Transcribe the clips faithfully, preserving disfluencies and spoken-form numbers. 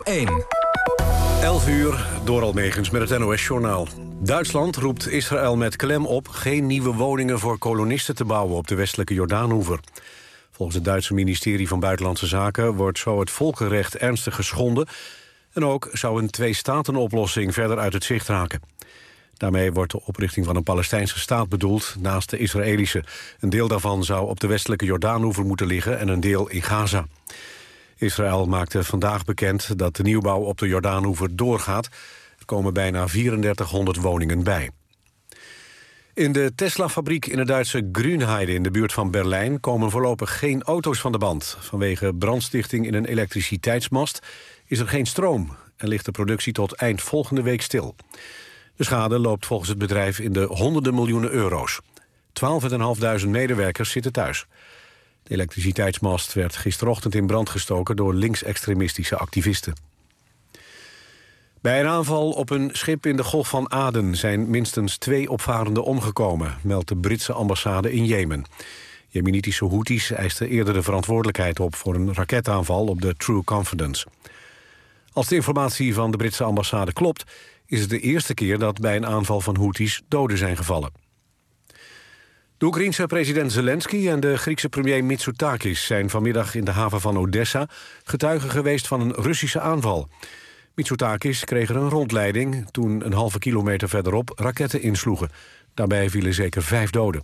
één. elf uur, door Almegens met het N O S-journaal. Duitsland roept Israël met klem op geen nieuwe woningen voor kolonisten te bouwen op de westelijke Jordaanoever. Volgens het Duitse ministerie van Buitenlandse Zaken wordt zo het volkenrecht ernstig geschonden en ook zou een twee-staten-oplossing verder uit het zicht raken. Daarmee wordt de oprichting van een Palestijnse staat bedoeld naast de Israëlische. Een deel daarvan zou op de westelijke Jordaanoever moeten liggen en een deel in Gaza. Israël maakte vandaag bekend dat de nieuwbouw op de Jordaanoever doorgaat. Er komen bijna drieduizendvierhonderd woningen bij. In de Tesla-fabriek in de Duitse Grünheide in de buurt van Berlijn komen voorlopig geen auto's van de band. Vanwege brandstichting in een elektriciteitsmast is er geen stroom en ligt de productie tot eind volgende week stil. De schade loopt volgens het bedrijf in de honderden miljoenen euro's. twaalfduizend vijfhonderd medewerkers zitten thuis. De elektriciteitsmast werd gisterochtend in brand gestoken door linksextremistische activisten. Bij een aanval op een schip in de Golf van Aden zijn minstens twee opvarenden omgekomen, meldt de Britse ambassade in Jemen. Jemenitische Houthis eisten eerder de verantwoordelijkheid op voor een raketaanval op de True Confidence. Als de informatie van de Britse ambassade klopt, is het de eerste keer dat bij een aanval van Houthis doden zijn gevallen. De Oekraïense president Zelensky en de Griekse premier Mitsotakis zijn vanmiddag in de haven van Odessa getuigen geweest van een Russische aanval. Mitsotakis kreeg er een rondleiding toen een halve kilometer verderop raketten insloegen. Daarbij vielen zeker vijf doden.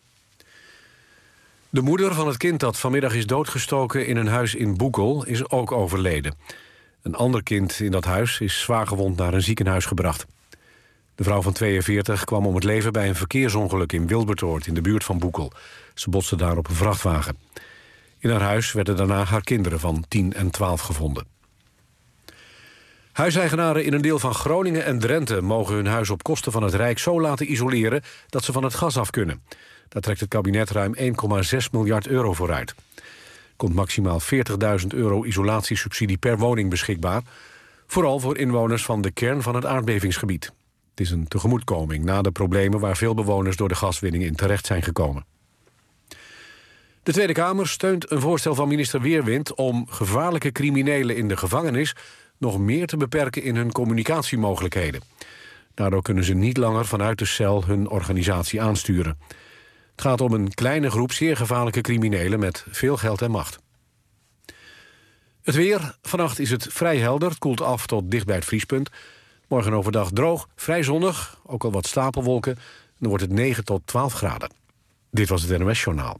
De moeder van het kind dat vanmiddag is doodgestoken in een huis in Boekel is ook overleden. Een ander kind in dat huis is zwaargewond naar een ziekenhuis gebracht. De vrouw van tweeënveertig kwam om het leven bij een verkeersongeluk in Wilbertoort in de buurt van Boekel. Ze botste daar op een vrachtwagen. In haar huis werden daarna haar kinderen van tien en twaalf gevonden. Huiseigenaren in een deel van Groningen en Drenthe mogen hun huis op kosten van het Rijk zo laten isoleren dat ze van het gas af kunnen. Daar trekt het kabinet ruim één komma zes miljard euro voor uit. Er komt maximaal veertigduizend euro isolatiesubsidie per woning beschikbaar, vooral voor inwoners van de kern van het aardbevingsgebied. Het is een tegemoetkoming na de problemen waar veel bewoners door de gaswinning in terecht zijn gekomen. De Tweede Kamer steunt een voorstel van minister Weerwind om gevaarlijke criminelen in de gevangenis nog meer te beperken in hun communicatiemogelijkheden. Daardoor kunnen ze niet langer vanuit de cel hun organisatie aansturen. Het gaat om een kleine groep zeer gevaarlijke criminelen met veel geld en macht. Het weer. Vannacht is het vrij helder. Het koelt af tot dicht bij het vriespunt. Morgen overdag droog, vrij zonnig, ook al wat stapelwolken. Dan wordt het negen tot twaalf graden. Dit was het N O S-journaal.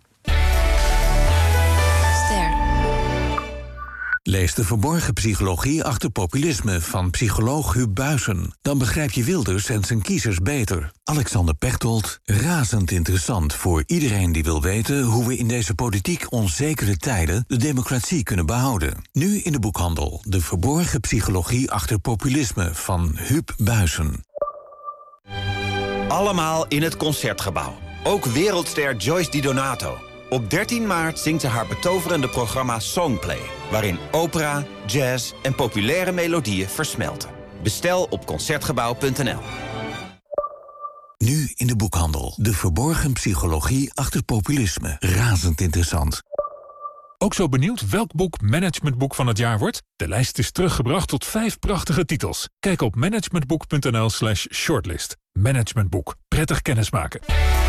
Lees de verborgen psychologie achter populisme van psycholoog Huub Buijsen. Dan begrijp je Wilders en zijn kiezers beter. Alexander Pechtold, razend interessant voor iedereen die wil weten hoe we in deze politiek onzekere tijden de democratie kunnen behouden. Nu in de boekhandel. De verborgen psychologie achter populisme van Huub Buijsen. Allemaal in het Concertgebouw. Ook wereldster Joyce Di Donato. Op dertien maart zingt ze haar betoverende programma Songplay, waarin opera, jazz en populaire melodieën versmelten. Bestel op concertgebouw punt n l. Nu in de boekhandel. De verborgen psychologie achter populisme. Razend interessant. Ook zo benieuwd welk boek managementboek van het jaar wordt? De lijst is teruggebracht tot vijf prachtige titels. Kijk op managementboek punt n l slash shortlist. Managementboek. Prettig kennismaken.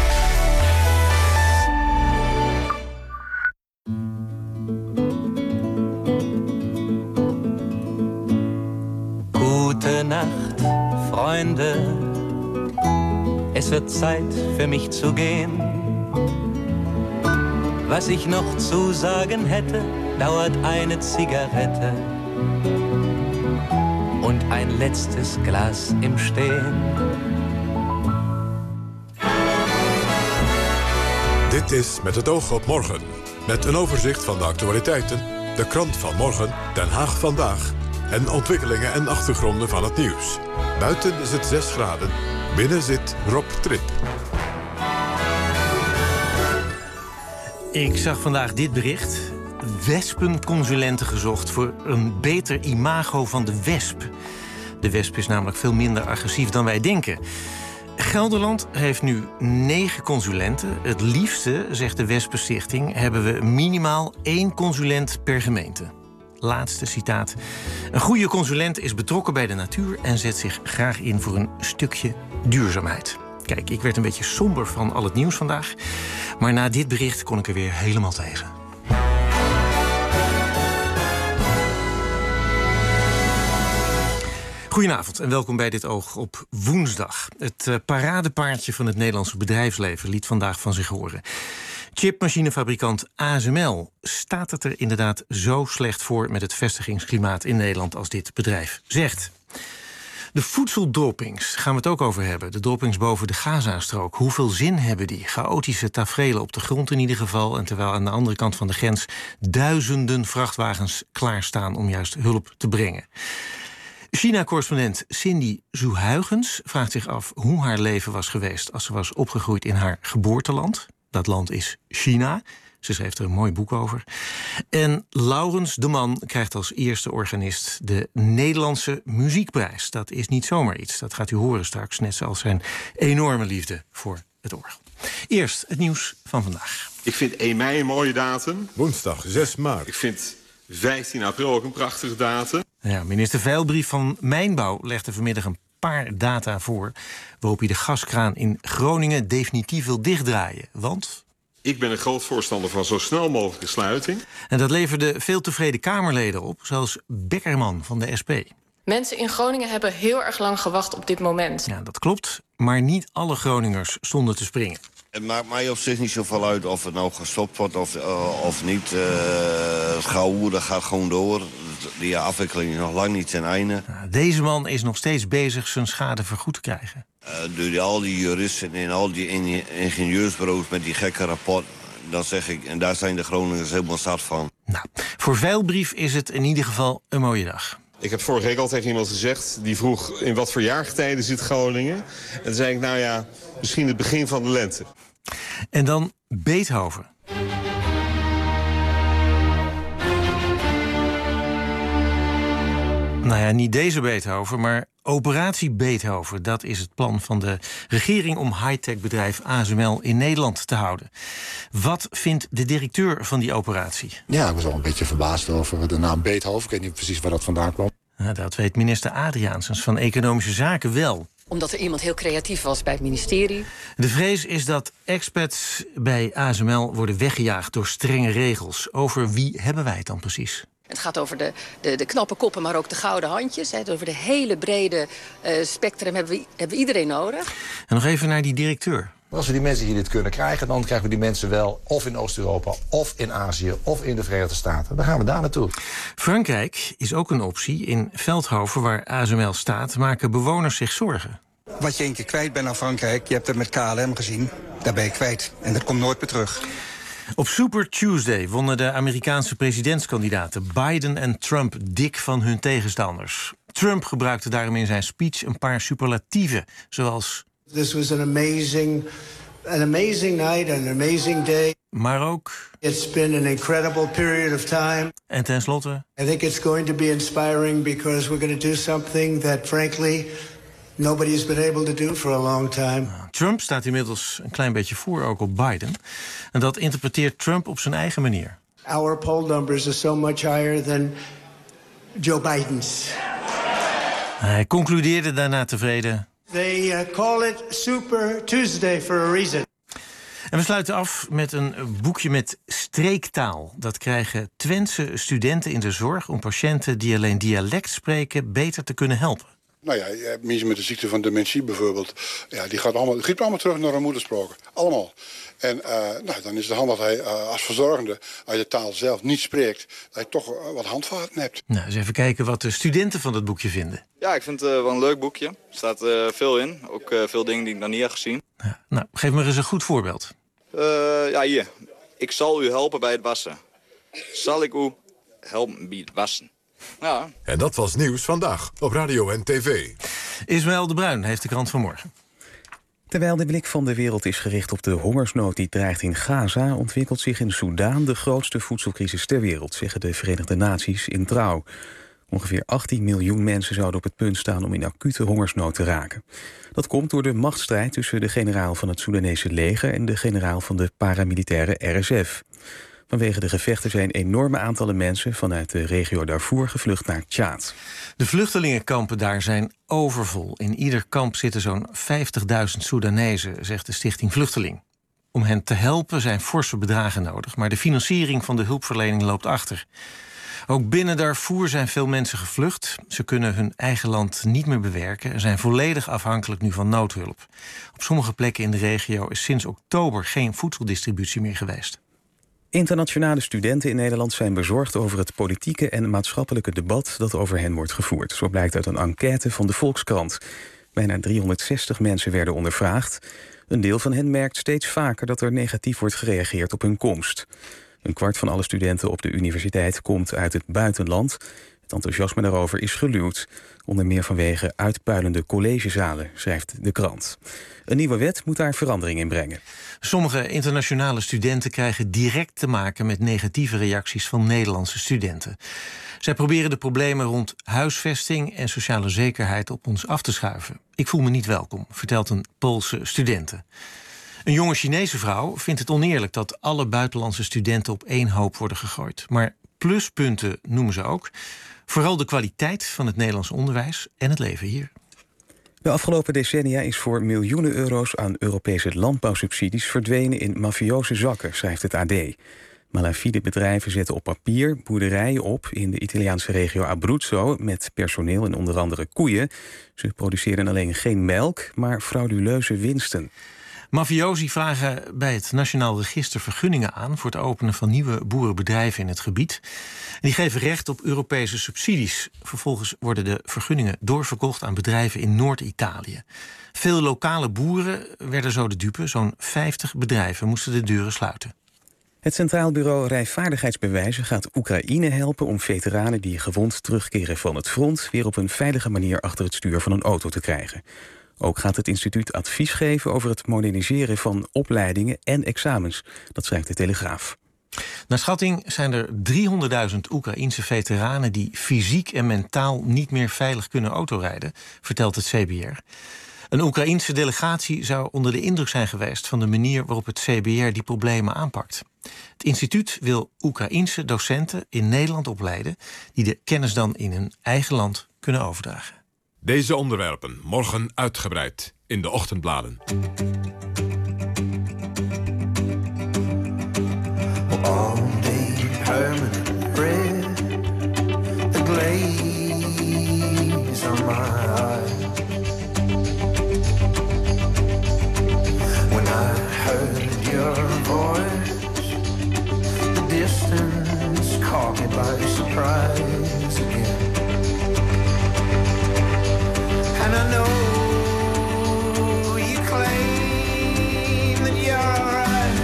Gute Nacht, Freunde. Es wird Zeit für mich zu gehen. Was ich noch zu sagen hätte, dauert eine Zigarette und ein letztes Glas im Stehen. Dit is Met het oog op morgen. Met een overzicht van de actualiteiten, de krant van morgen, Den Haag vandaag en ontwikkelingen en achtergronden van het nieuws. Buiten is het zes graden, binnen zit Rob Trip. Ik zag vandaag dit bericht. Wespenconsulenten gezocht voor een beter imago van de wesp. De wesp is namelijk veel minder agressief dan wij denken. Gelderland heeft nu negen consulenten. Het liefste, zegt de Wespenstichting, hebben we minimaal één consulent per gemeente. laatste citaat. Een goede consulent is betrokken bij de natuur en zet zich graag in voor een stukje duurzaamheid. Kijk, ik werd een beetje somber van al het nieuws vandaag. Maar na dit bericht kon ik er weer helemaal tegen. Goedenavond en welkom bij Dit Oog op woensdag. Het uh, paradepaardje van het Nederlandse bedrijfsleven liet vandaag van zich horen. Chipmachinefabrikant A S M L. Staat het er inderdaad zo slecht voor met het vestigingsklimaat in Nederland als dit bedrijf zegt? De voedseldroppings gaan we het ook over hebben. De droppings boven de Gazastrook. Hoeveel zin hebben die? Chaotische taferelen op de grond in ieder geval. En terwijl aan de andere kant van de grens duizenden vrachtwagens klaarstaan om juist hulp te brengen. China-correspondent Cindy Zhuigens vraagt zich af hoe haar leven was geweest als ze was opgegroeid in haar geboorteland. Dat land is China. Ze schreef er een mooi boek over. En Laurens de Man krijgt als eerste organist de Nederlandse Muziekprijs. Dat is niet zomaar iets. Dat gaat u horen straks, net zoals zijn enorme liefde voor het orgel. Eerst het nieuws van vandaag. Ik vind één mei een mooie datum. Woensdag zes maart. Ik vind vijftien april ook een prachtige datum. Ja, minister Veilbrief van Mijnbouw legde vanmiddag een paar data voor waarop hij de gaskraan in Groningen definitief wil dichtdraaien. Want ik ben een groot voorstander van zo snel mogelijke sluiting. En dat leverde veel tevreden Kamerleden op, zoals Beckerman van de S P. Mensen in Groningen hebben heel erg lang gewacht op dit moment. Ja, dat klopt, maar niet alle Groningers stonden te springen. Het maakt mij op zich niet zoveel uit of het nou gestopt wordt of, uh, of niet. Uh, het gauw, dat gaat gewoon door. Die afwikkeling is nog lang niet ten einde. Nou, deze man is nog steeds bezig zijn schade vergoed te krijgen. Uh, door die, al die juristen en al die ingenieursbureaus met die gekke rapport, dan zeg ik, en daar zijn de Groningers helemaal zat van. Nou, voor Veilbrief is het in ieder geval een mooie dag. Ik heb vorige week al tegen iemand gezegd, die vroeg in wat voor jaargetijden zit Groningen. En toen zei ik, nou ja, misschien het begin van de lente. En dan Beethoven. Nou ja, niet deze Beethoven, maar Operatie Beethoven. Dat is het plan van de regering om high-tech bedrijf A S M L in Nederland te houden. Wat vindt de directeur van die operatie? Ja, ik was wel een beetje verbaasd over de naam Beethoven. Ik weet niet precies waar dat vandaan kwam. Nou, dat weet minister Adriaansens van Economische Zaken wel. Omdat er iemand heel creatief was bij het ministerie. De vrees is dat expats bij A S M L worden weggejaagd door strenge regels. Over wie hebben wij het dan precies? Het gaat over de, de, de knappe koppen, maar ook de gouden handjes. Hè. Over de hele brede uh, spectrum hebben we, hebben we iedereen nodig. En nog even naar die directeur. Als we die mensen hier dit kunnen krijgen, dan krijgen we die mensen wel of in Oost-Europa, of in Azië, of in de Verenigde Staten. Dan gaan we daar naartoe. Frankrijk is ook een optie. In Veldhoven, waar A S M L staat, maken bewoners zich zorgen. Wat je één keer kwijt bent aan Frankrijk, je hebt het met K L M gezien, daar ben je kwijt. En dat komt nooit meer terug. Op Super Tuesday wonnen de Amerikaanse presidentskandidaten Biden en Trump dik van hun tegenstanders. Trump gebruikte daarom in zijn speech een paar superlatieven, zoals This was an amazing, an amazing night, an amazing day. Maar ook It's been an incredible period of time. En tenslotte I think it's going to be inspiring because we're going to do something that frankly nobody's been able to do for a long time. Trump staat inmiddels een klein beetje voor ook op Biden. En dat interpreteert Trump op zijn eigen manier. Our poll numbers are so much higher than Joe Biden's. Hij concludeerde daarna tevreden. They uh, call it Super Tuesday for a reason. En we sluiten af met een boekje met streektaal. Dat krijgen Twentse studenten in de zorg om patiënten die alleen dialect spreken beter te kunnen helpen. Nou ja, mensen met de ziekte van dementie bijvoorbeeld, ja, die gaat allemaal, die gaat allemaal terug naar hun moederspraak. Allemaal. En uh, nou, dan is het handig dat hij uh, als verzorgende, als je de taal zelf niet spreekt, dat je toch uh, wat handvaten hebt. Nou, eens even kijken wat de studenten van dat boekje vinden. Ja, ik vind het uh, wel een leuk boekje. Er staat uh, veel in. Ook uh, veel dingen die ik nog niet heb gezien. Ja, nou, geef me eens een goed voorbeeld. Uh, ja, hier. Ik zal u helpen bij het wassen. Zal ik u helpen bij het wassen? Ja. En dat was Nieuws Vandaag op radio en tv. Ismaël de Bruin heeft de krant van morgen. Terwijl de blik van de wereld is gericht op de hongersnood die dreigt in Gaza, ontwikkelt zich in Soedan de grootste voedselcrisis ter wereld, zeggen de Verenigde Naties in Trouw. Ongeveer achttien miljoen mensen zouden op het punt staan om in acute hongersnood te raken. Dat komt door de machtsstrijd tussen de generaal van het Soedanese leger en de generaal van de paramilitaire R S F. Vanwege de gevechten zijn enorme aantallen mensen vanuit de regio Darfur gevlucht naar Tjaad. De vluchtelingenkampen daar zijn overvol. In ieder kamp zitten zo'n vijftigduizend Soedanezen, zegt de Stichting Vluchteling. Om hen te helpen zijn forse bedragen nodig, maar de financiering van de hulpverlening loopt achter. Ook binnen Darfur zijn veel mensen gevlucht. Ze kunnen hun eigen land niet meer bewerken en zijn volledig afhankelijk nu van noodhulp. Op sommige plekken in de regio is sinds oktober geen voedseldistributie meer geweest. Internationale studenten in Nederland zijn bezorgd over het politieke en maatschappelijke debat dat over hen wordt gevoerd. Zo blijkt uit een enquête van de Volkskrant. Bijna driehonderdzestig mensen werden ondervraagd. Een deel van hen merkt steeds vaker dat er negatief wordt gereageerd op hun komst. Een kwart van alle studenten op de universiteit komt uit het buitenland. Het enthousiasme daarover is geluwd. Onder meer vanwege uitpuilende collegezalen, schrijft de krant. Een nieuwe wet moet daar verandering in brengen. Sommige internationale studenten krijgen direct te maken met negatieve reacties van Nederlandse studenten. Zij proberen de problemen rond huisvesting en sociale zekerheid op ons af te schuiven. Ik voel me niet welkom, vertelt een Poolse studente. Een jonge Chinese vrouw vindt het oneerlijk dat alle buitenlandse studenten op één hoop worden gegooid. Maar pluspunten noemen ze ook. Vooral de kwaliteit van het Nederlands onderwijs en het leven hier. De afgelopen decennia is voor miljoenen euro's aan Europese landbouwsubsidies verdwenen in mafioze zakken, schrijft het A D. Malafide bedrijven zetten op papier boerderijen op in de Italiaanse regio Abruzzo met personeel en onder andere koeien. Ze produceerden alleen geen melk, maar frauduleuze winsten. Mafiosi vragen bij het Nationaal Register vergunningen aan voor het openen van nieuwe boerenbedrijven in het gebied. En die geven recht op Europese subsidies. Vervolgens worden de vergunningen doorverkocht aan bedrijven in Noord-Italië. Veel lokale boeren werden zo de dupe. Zo'n vijftig bedrijven moesten de deuren sluiten. Het Centraal Bureau Rijvaardigheidsbewijzen gaat Oekraïne helpen om veteranen die gewond terugkeren van het front weer op een veilige manier achter het stuur van een auto te krijgen. Ook gaat het instituut advies geven over het moderniseren van opleidingen en examens. Dat schrijft de Telegraaf. Naar schatting zijn er driehonderdduizend Oekraïense veteranen die fysiek en mentaal niet meer veilig kunnen autorijden, vertelt het C B R. Een Oekraïense delegatie zou onder de indruk zijn geweest van de manier waarop het C B R die problemen aanpakt. Het instituut wil Oekraïense docenten in Nederland opleiden die de kennis dan in hun eigen land kunnen overdragen. Deze onderwerpen morgen uitgebreid in de ochtendbladen. All day permanent red, the glaze on my eyes. When I heard your voice, the distance caught me by surprise again. And I know you claim that you're right,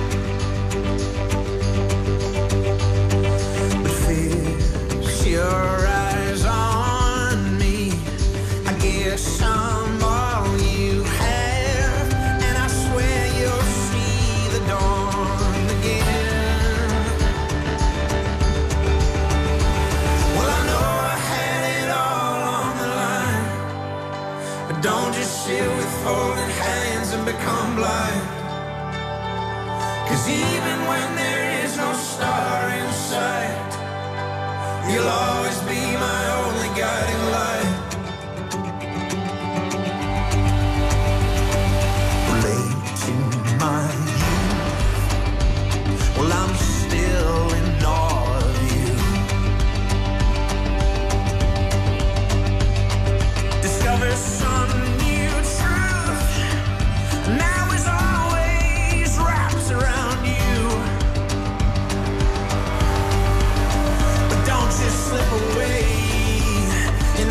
but fix your eyes on me. I guess I'm all you have, and I swear you'll see the dawn again. Well, I know I had it all on the line. Don't just sit with folded hands and become blind. 'Cause even when there is no star in sight, you'll always be my only guiding light. Late in my youth, well, I'm still in awe of you. Discover some new truth. Now is always wrapped around you. But don't just slip away.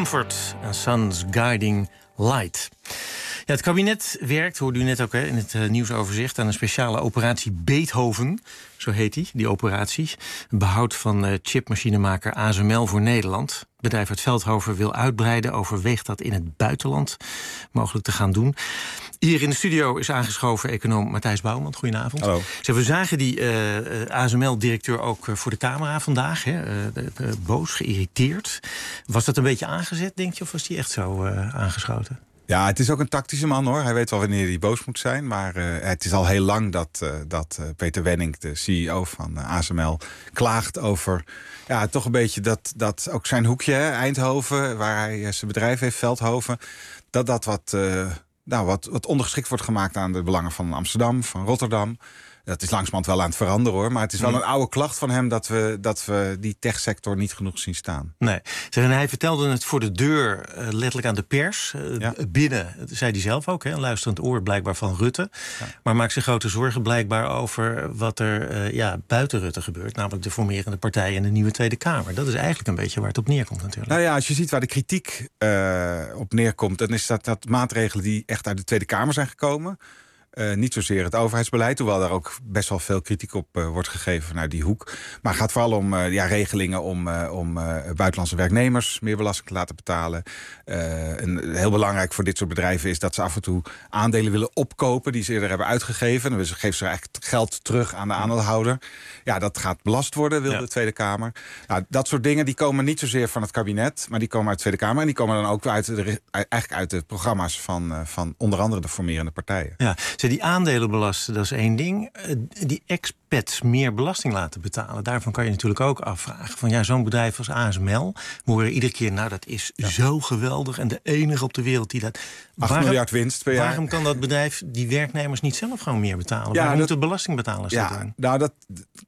Mumford en Sons Guiding Light. Ja, het kabinet werkt, hoorde u net ook hè, in het uh, nieuwsoverzicht, aan een speciale operatie Beethoven. Zo heet die, die operatie. Een behoud van uh, chipmachinemaker A S M L voor Nederland. Het bedrijf uit Veldhoven wil uitbreiden, overweegt dat in het buitenland mogelijk te gaan doen. Hier in de studio is aangeschoven econoom Matthijs Bouwman. Goedenavond. Hallo. Zeg, we zagen die uh, A S M L-directeur ook uh, voor de camera vandaag. Hè, uh, de, de, boos, geïrriteerd. Was dat een beetje aangezet, denk je, of was die echt zo uh, aangeschoten? Ja, het is ook een tactische man, hoor. Hij weet wel wanneer hij boos moet zijn. Maar uh, het is al heel lang dat, uh, dat uh, Peter Wenning, de C E O van uh, A S M L, klaagt over ja, toch een beetje dat, dat ook zijn hoekje, hè, Eindhoven, waar hij uh, zijn bedrijf heeft, Veldhoven, dat dat wat, uh, nou, wat, wat ondergeschikt wordt gemaakt aan de belangen van Amsterdam, van Rotterdam. Dat is langzamerhand wel aan het veranderen, hoor. Maar het is wel een oude klacht van hem dat we, dat we die techsector niet genoeg zien staan. Nee. Zeg, en hij vertelde het voor de deur uh, letterlijk aan de pers. Uh, ja. Binnen, dat zei hij zelf ook, hè, een luisterend oor blijkbaar van Rutte. Ja. Maar maakt zich grote zorgen blijkbaar over wat er uh, ja, buiten Rutte gebeurt. Namelijk de formerende partijen en de nieuwe Tweede Kamer. Dat is eigenlijk een beetje waar het op neerkomt natuurlijk. Nou ja, als je ziet waar de kritiek uh, op neerkomt, dan is dat, dat maatregelen die echt uit de Tweede Kamer zijn gekomen. Uh, niet zozeer het overheidsbeleid, hoewel daar ook best wel veel kritiek op uh, wordt gegeven vanuit die hoek. Maar het gaat vooral om uh, ja, regelingen om, uh, om uh, buitenlandse werknemers meer belasting te laten betalen. Uh, en heel belangrijk voor dit soort bedrijven is dat ze af en toe aandelen willen opkopen die ze eerder hebben uitgegeven. Dan geven ze eigenlijk geld terug aan de aandeelhouder. Ja, dat gaat belast worden, wil ja. de Tweede Kamer. Nou, dat soort dingen die komen niet zozeer van het kabinet, maar die komen uit de Tweede Kamer. En die komen dan ook uit de, eigenlijk uit de programma's van, uh, van onder andere de formerende partijen. Ja. Die aandelen belasten, dat is één ding. Die expats meer belasting laten betalen. Daarvan kan je natuurlijk ook afvragen. Van ja, zo'n bedrijf als A S M L. We horen iedere keer, nou dat is ja. zo geweldig. En de enige op de wereld die dat... acht miljard winst per jaar. Waarom kan dat bedrijf die werknemers niet zelf gewoon meer betalen? Ja, waarom dat, moeten belastingbetalers ja, dat doen? Nou, dat...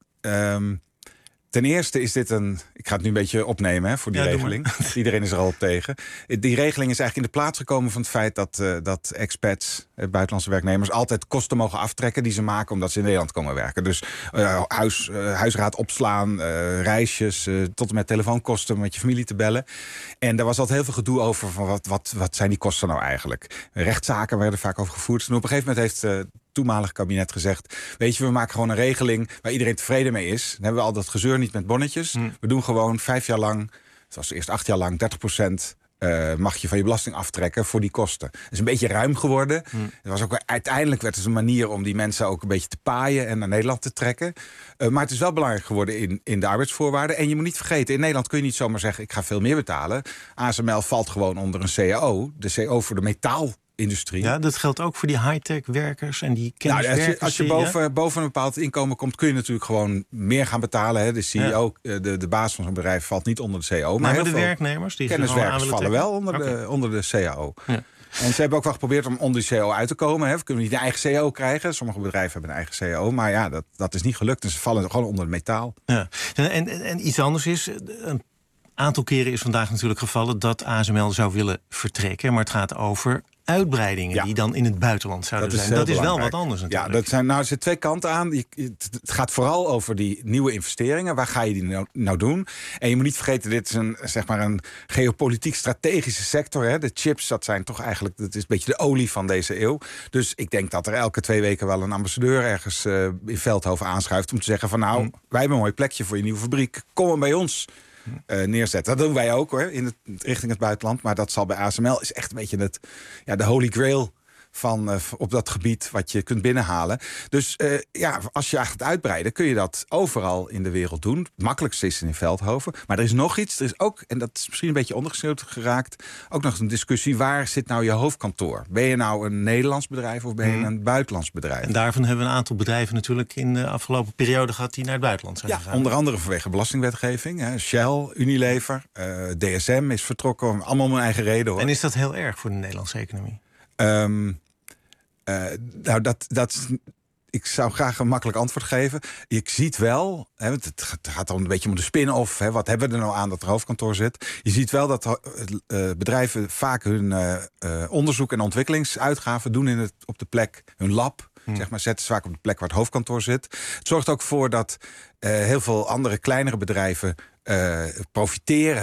Um, Ten eerste is dit een... Ik ga het nu een beetje opnemen hè, voor die ja, regeling. Iedereen is er al op tegen. Die regeling is eigenlijk in de plaats gekomen van het feit dat, uh, dat expats, uh, buitenlandse werknemers, altijd kosten mogen aftrekken die ze maken omdat ze in Nederland komen werken. Dus uh, huis, uh, huisraad opslaan, uh, reisjes, uh, tot en met telefoonkosten om met je familie te bellen. En daar was altijd heel veel gedoe over van wat, wat, wat zijn die kosten nou eigenlijk. Rechtszaken werden vaak over gevoerd. En op een gegeven moment heeft... Uh, toenmalig kabinet gezegd, weet je, we maken gewoon een regeling waar iedereen tevreden mee is. Dan hebben we al dat gezeur niet met bonnetjes. Hmm. We doen gewoon vijf jaar lang, zoals eerst acht jaar lang, dertig procent uh, mag je van je belasting aftrekken voor die kosten. Dat is een beetje ruim geworden. Hmm. Het was ook, uiteindelijk werd het een manier om die mensen ook een beetje te paaien en naar Nederland te trekken. Uh, maar het is wel belangrijk geworden in, in de arbeidsvoorwaarden. En je moet niet vergeten, in Nederland kun je niet zomaar zeggen, ik ga veel meer betalen. A S M L valt gewoon onder een C A O. De C A O voor de metaal. Industrie. Ja, dat geldt ook voor die high-tech werkers en die kenniswerkers. Nou, als je, als je boven, ja? boven een bepaald inkomen komt, kun je natuurlijk gewoon meer gaan betalen. Hè. De C E O, ja. de, de baas van zo'n bedrijf valt niet onder de C A O. Maar, maar de werknemers, die kenniswerkers vallen wel onder, okay. de, onder de C A O. Ja. En ze hebben ook wel geprobeerd om onder de C A O uit te komen. Hè. We kunnen niet een eigen C A O krijgen. Sommige bedrijven hebben een eigen C A O. Maar ja, dat, dat is niet gelukt. En ze vallen gewoon onder het metaal. Ja. En, en, en iets anders is... Een aantal keren is vandaag natuurlijk gevallen dat A S M L zou willen vertrekken. Maar het gaat over uitbreidingen ja. die dan in het buitenland zouden dat zijn. Dat is wel wat anders natuurlijk. Ja, dat zijn, nou, er zitten twee kanten aan. Het gaat vooral over die nieuwe investeringen. Waar ga je die nou, nou doen? En je moet niet vergeten, dit is een, zeg maar een geopolitiek strategische sector. Hè. De chips, dat zijn toch eigenlijk, dat is een beetje de olie van deze eeuw. Dus ik denk dat er elke twee weken wel een ambassadeur ergens uh, in Veldhoven aanschuift om te zeggen van nou, hmm. wij hebben een mooi plekje voor je nieuwe fabriek. Kom maar bij ons. Uh, neerzetten. Dat doen wij ook hoor, in het, richting het buitenland. Maar dat zal bij A S M L is echt een beetje het, ja, de holy grail van, uh, op dat gebied wat je kunt binnenhalen. Dus uh, ja, als je gaat uitbreiden, kun je dat overal in de wereld doen. Het makkelijkste is in Veldhoven. Maar er is nog iets. Er is ook, en dat is misschien een beetje ondergesneeuwd geraakt, ook nog een discussie. Waar zit nou je hoofdkantoor? Ben je nou een Nederlands bedrijf of ben je mm. een buitenlands bedrijf? En daarvan hebben we een aantal bedrijven natuurlijk in de afgelopen periode gehad die naar het buitenland zijn ja, gegaan. Onder andere vanwege belastingwetgeving. Hè. Shell, Unilever, uh, D S M is vertrokken. Allemaal om hun eigen reden hoor. En is dat heel erg voor de Nederlandse economie? Um, uh, nou, dat, dat, ik zou graag een makkelijk antwoord geven. Je ziet wel, hè, het gaat dan een beetje om de spin-off. Hè, wat hebben we er nou aan dat er hoofdkantoor zit? Je ziet wel dat uh, bedrijven vaak hun uh, uh, onderzoek- en ontwikkelingsuitgaven doen in het, op de plek, hun lab. Hmm. Zeg maar, zetten ze vaak op de plek waar het hoofdkantoor zit. Het zorgt ook voor dat uh, heel veel andere kleinere bedrijven uh, profiteren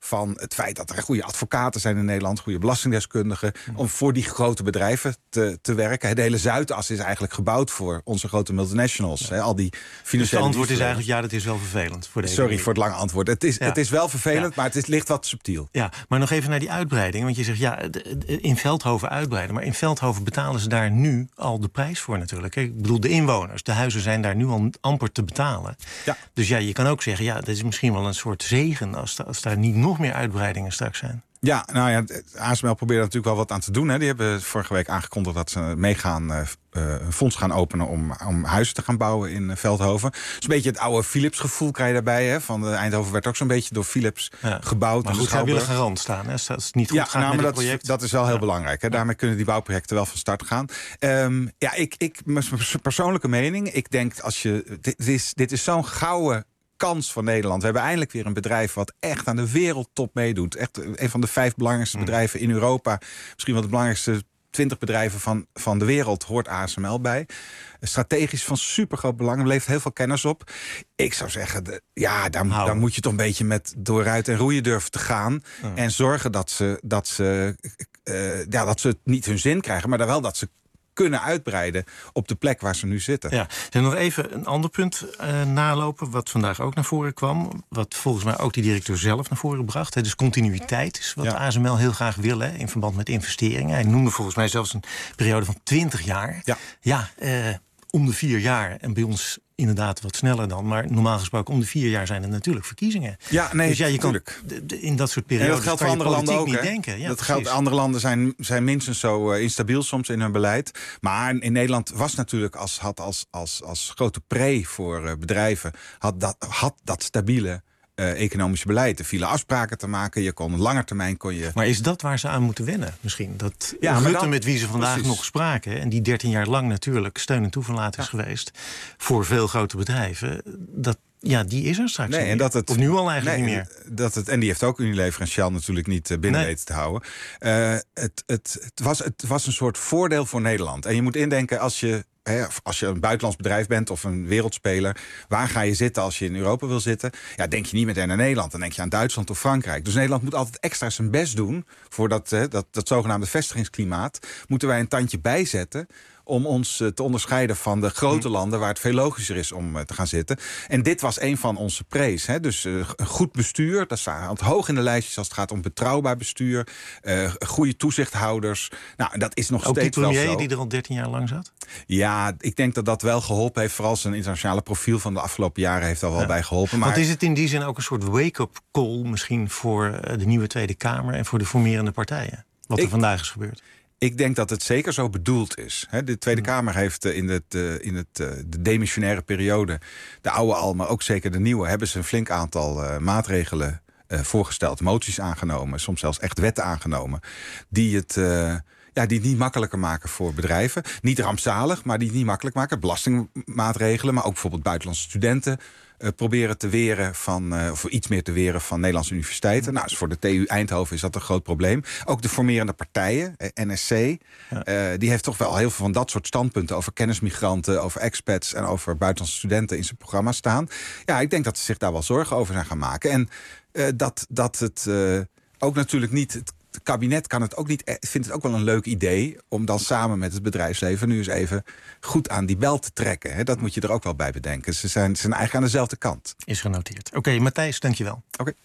van het feit dat er goede advocaten zijn in Nederland, goede belastingdeskundigen, om voor die grote bedrijven te, te werken. De hele Zuidas is eigenlijk gebouwd voor onze grote multinationals. Ja. Hè, al die financiële. Dus het antwoord is eigenlijk ja, dat is wel vervelend. Voor de Sorry hele... voor het lange antwoord. Het is, ja. het is wel vervelend, ja. maar het is, ligt wat subtiel. Ja, maar nog even naar die uitbreiding. Want je zegt ja, in Veldhoven uitbreiden. Maar in Veldhoven betalen ze daar nu al de prijs voor natuurlijk. Ik bedoel, de inwoners, de huizen zijn daar nu al amper te betalen. Ja. Dus ja, je kan ook zeggen, ja, dat is misschien wel een soort zegen als, als daar niet nog meer uitbreidingen straks zijn. Ja, nou ja, A S M L probeert er natuurlijk wel wat aan te doen. Hè. Die hebben vorige week aangekondigd dat ze meegaan uh, een fonds gaan openen om, om huizen te gaan bouwen in uh, Veldhoven. Dus een beetje het oude Philips gevoel krijg je daarbij. Hè. Van de Eindhoven werd ook zo'n beetje door Philips ja. gebouwd. Maar goed, zij willen garant staan. Hè. Als het niet goed ja, gaat nou, met maar het dat, project. dat is wel heel ja. belangrijk. Hè. Daarmee kunnen die bouwprojecten wel van start gaan. Um, ja, ik, ik, mijn persoonlijke mening, ik denk als je. Dit is, dit is zo'n gouden kans van Nederland. We hebben eindelijk weer een bedrijf wat echt aan de wereldtop meedoet. Echt een van de vijf belangrijkste mm. bedrijven in Europa. Misschien wel de belangrijkste twintig bedrijven van, van de wereld hoort A S M L bij. Strategisch van supergroot belang. Er leeft heel veel kennis op. Ik zou zeggen, de, ja, daar, nou. daar moet je toch een beetje met door ruit en roeien durven te gaan. Mm. En zorgen dat ze, dat, ze, uh, ja, dat ze het niet hun zin krijgen, maar daar wel dat ze kunnen uitbreiden op de plek waar ze nu zitten. Ja, en nog even een ander punt uh, nalopen, wat vandaag ook naar voren kwam, wat volgens mij ook die directeur zelf naar voren bracht. Hè, dus continuïteit is wat ja. A S M L heel graag wil, hè, in verband met investeringen. Hij noemde volgens mij zelfs een periode van twintig jaar. Ja, ja uh, om de vier jaar. En bij ons inderdaad wat sneller dan. Maar normaal gesproken om de vier jaar zijn er natuurlijk verkiezingen. Ja, nee, dus ja, je natuurlijk. kan in dat soort periodes dat geldt voor andere landen ook. Niet hè? denken. Ja, dat geldt. Andere landen zijn, zijn minstens zo uh, instabiel soms in hun beleid. Maar in Nederland was natuurlijk als, had als, als, als grote pre voor uh, bedrijven had dat, had dat stabiele Uh, economische beleid. Er vielen afspraken te maken. Je kon langer termijn kon je. Maar is dat waar ze aan moeten wennen? Misschien dat ja, Rutte, dan, met wie ze vandaag precies. nog spraken, en die dertien jaar lang natuurlijk steun en toeverlaat is ja. geweest voor veel grote bedrijven. Dat ja, die is er straks. Nee, en dat het, of nu al eigenlijk nee, niet meer. Dat het, en die heeft ook Unilever en Shell natuurlijk niet binnen nee. weten te houden. Uh, het, het, het, was, het was een soort voordeel voor Nederland. En je moet indenken als je. He, als je een buitenlands bedrijf bent of een wereldspeler, waar ga je zitten als je in Europa wil zitten? Ja, denk je niet meteen aan Nederland, dan denk je aan Duitsland of Frankrijk. Dus Nederland moet altijd extra zijn best doen voor dat, he, dat, dat zogenaamde vestigingsklimaat. Moeten wij een tandje bijzetten om ons te onderscheiden van de grote landen waar het veel logischer is om te gaan zitten. En dit was een van onze prees. Hè? Dus uh, een goed bestuur, dat staat hoog in de lijstjes als het gaat om betrouwbaar bestuur, uh, goede toezichthouders. Nou, dat is nog ook steeds wel zo. Ook die premier die er al dertien jaar lang zat? Ja, ik denk dat dat wel geholpen heeft. Vooral zijn internationale profiel van de afgelopen jaren heeft daar wel ja. bij geholpen. Maar want is het in die zin ook een soort wake-up call misschien voor de nieuwe Tweede Kamer en voor de formerende partijen? Wat er ik, vandaag is gebeurd? Ik denk dat het zeker zo bedoeld is. De Tweede Kamer heeft in, het, in het, de demissionaire periode, de oude al, maar ook zeker de nieuwe, hebben ze een flink aantal uh, maatregelen uh, voorgesteld, moties aangenomen, soms zelfs echt wetten aangenomen, die het Uh, Ja, die het niet makkelijker maken voor bedrijven. Niet rampzalig, maar die het niet makkelijk maken. Belastingmaatregelen, maar ook bijvoorbeeld buitenlandse studenten uh, proberen te weren van, uh, of iets meer te weren van Nederlandse universiteiten. Nou, dus voor de T U Eindhoven is dat een groot probleem. Ook de formerende partijen, uh, N S C, ja. uh, die heeft toch wel heel veel van dat soort standpunten over kennismigranten, over expats en over buitenlandse studenten in zijn programma staan. Ja, ik denk dat ze zich daar wel zorgen over zijn gaan maken. En uh, dat, dat het uh, ook natuurlijk niet. Het, Het kabinet kan het ook niet, vindt het ook wel een leuk idee om dan samen met het bedrijfsleven nu eens even goed aan die bel te trekken. Hè? Dat moet je er ook wel bij bedenken. Ze zijn, ze zijn eigenlijk aan dezelfde kant. Is genoteerd. Oké, okay, Matthijs, dankjewel. Oké. Okay.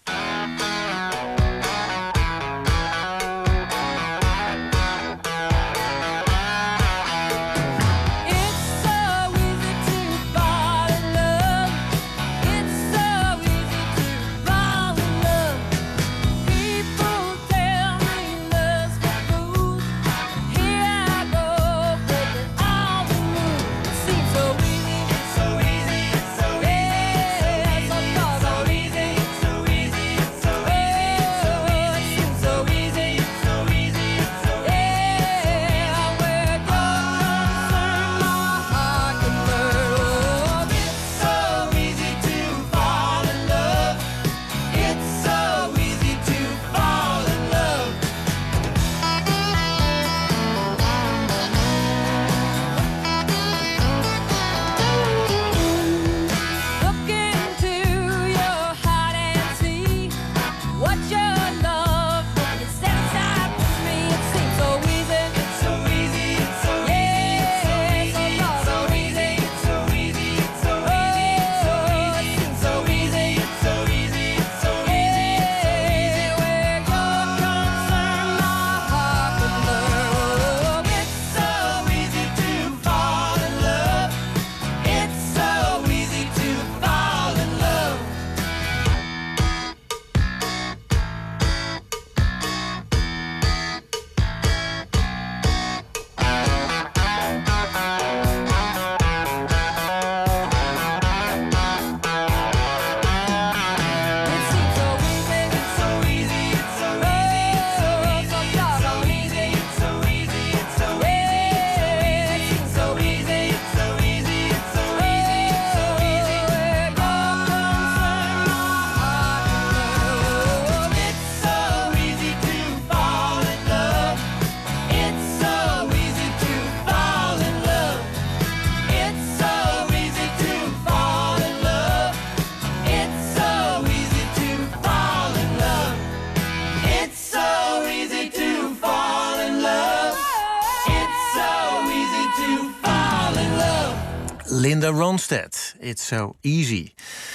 Linda Ronstadt, It's So Easy.